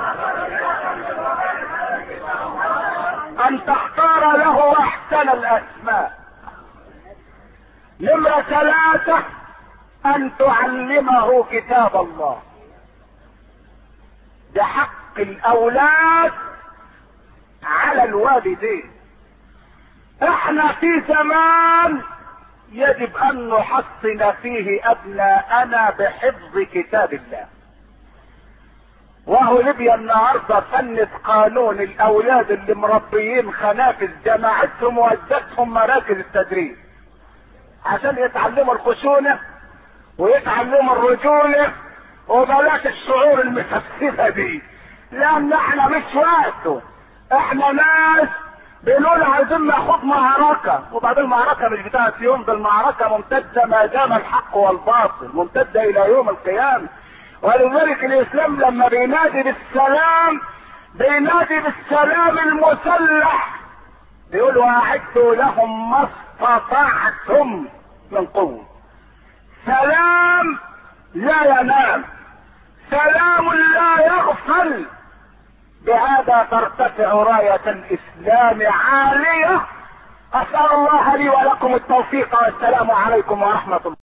ان تختار له احسن الاسماء. نمرة ثلاثة ان تعلمه كتاب الله. ده حق الاولاد على الوالدين. احنا في زمان يجب ان نحصن فيه ابناءنا بحفظ كتاب الله. وهو ليبيا النهارده فنت قانون الاولاد اللي مربيين خنافس جماعتهم وودتهم مراكز التدريب عشان يتعلموا الخشونه ويتعلموا الرجوله وبلاش الشعور المسفسفه دي، لان احنا مش وقته. احنا ناس بنقول عايزين ناخد معركه، وبعدين المعركه مش بتاعت يوم، ده المعركه ممتده ما دام الحق والباطل، ممتده الى يوم القيامه. ولذلك الاسلام لما بينادي بالسلام بينادي بالسلام المسلح، بيقول واعدوا لهم ما استطعتم من قوه. سلام لا ينام، سلام لا يغفل. بهذا ترتفع راية الاسلام عالية. اسأل الله لي ولكم التوفيق، والسلام عليكم ورحمة الله.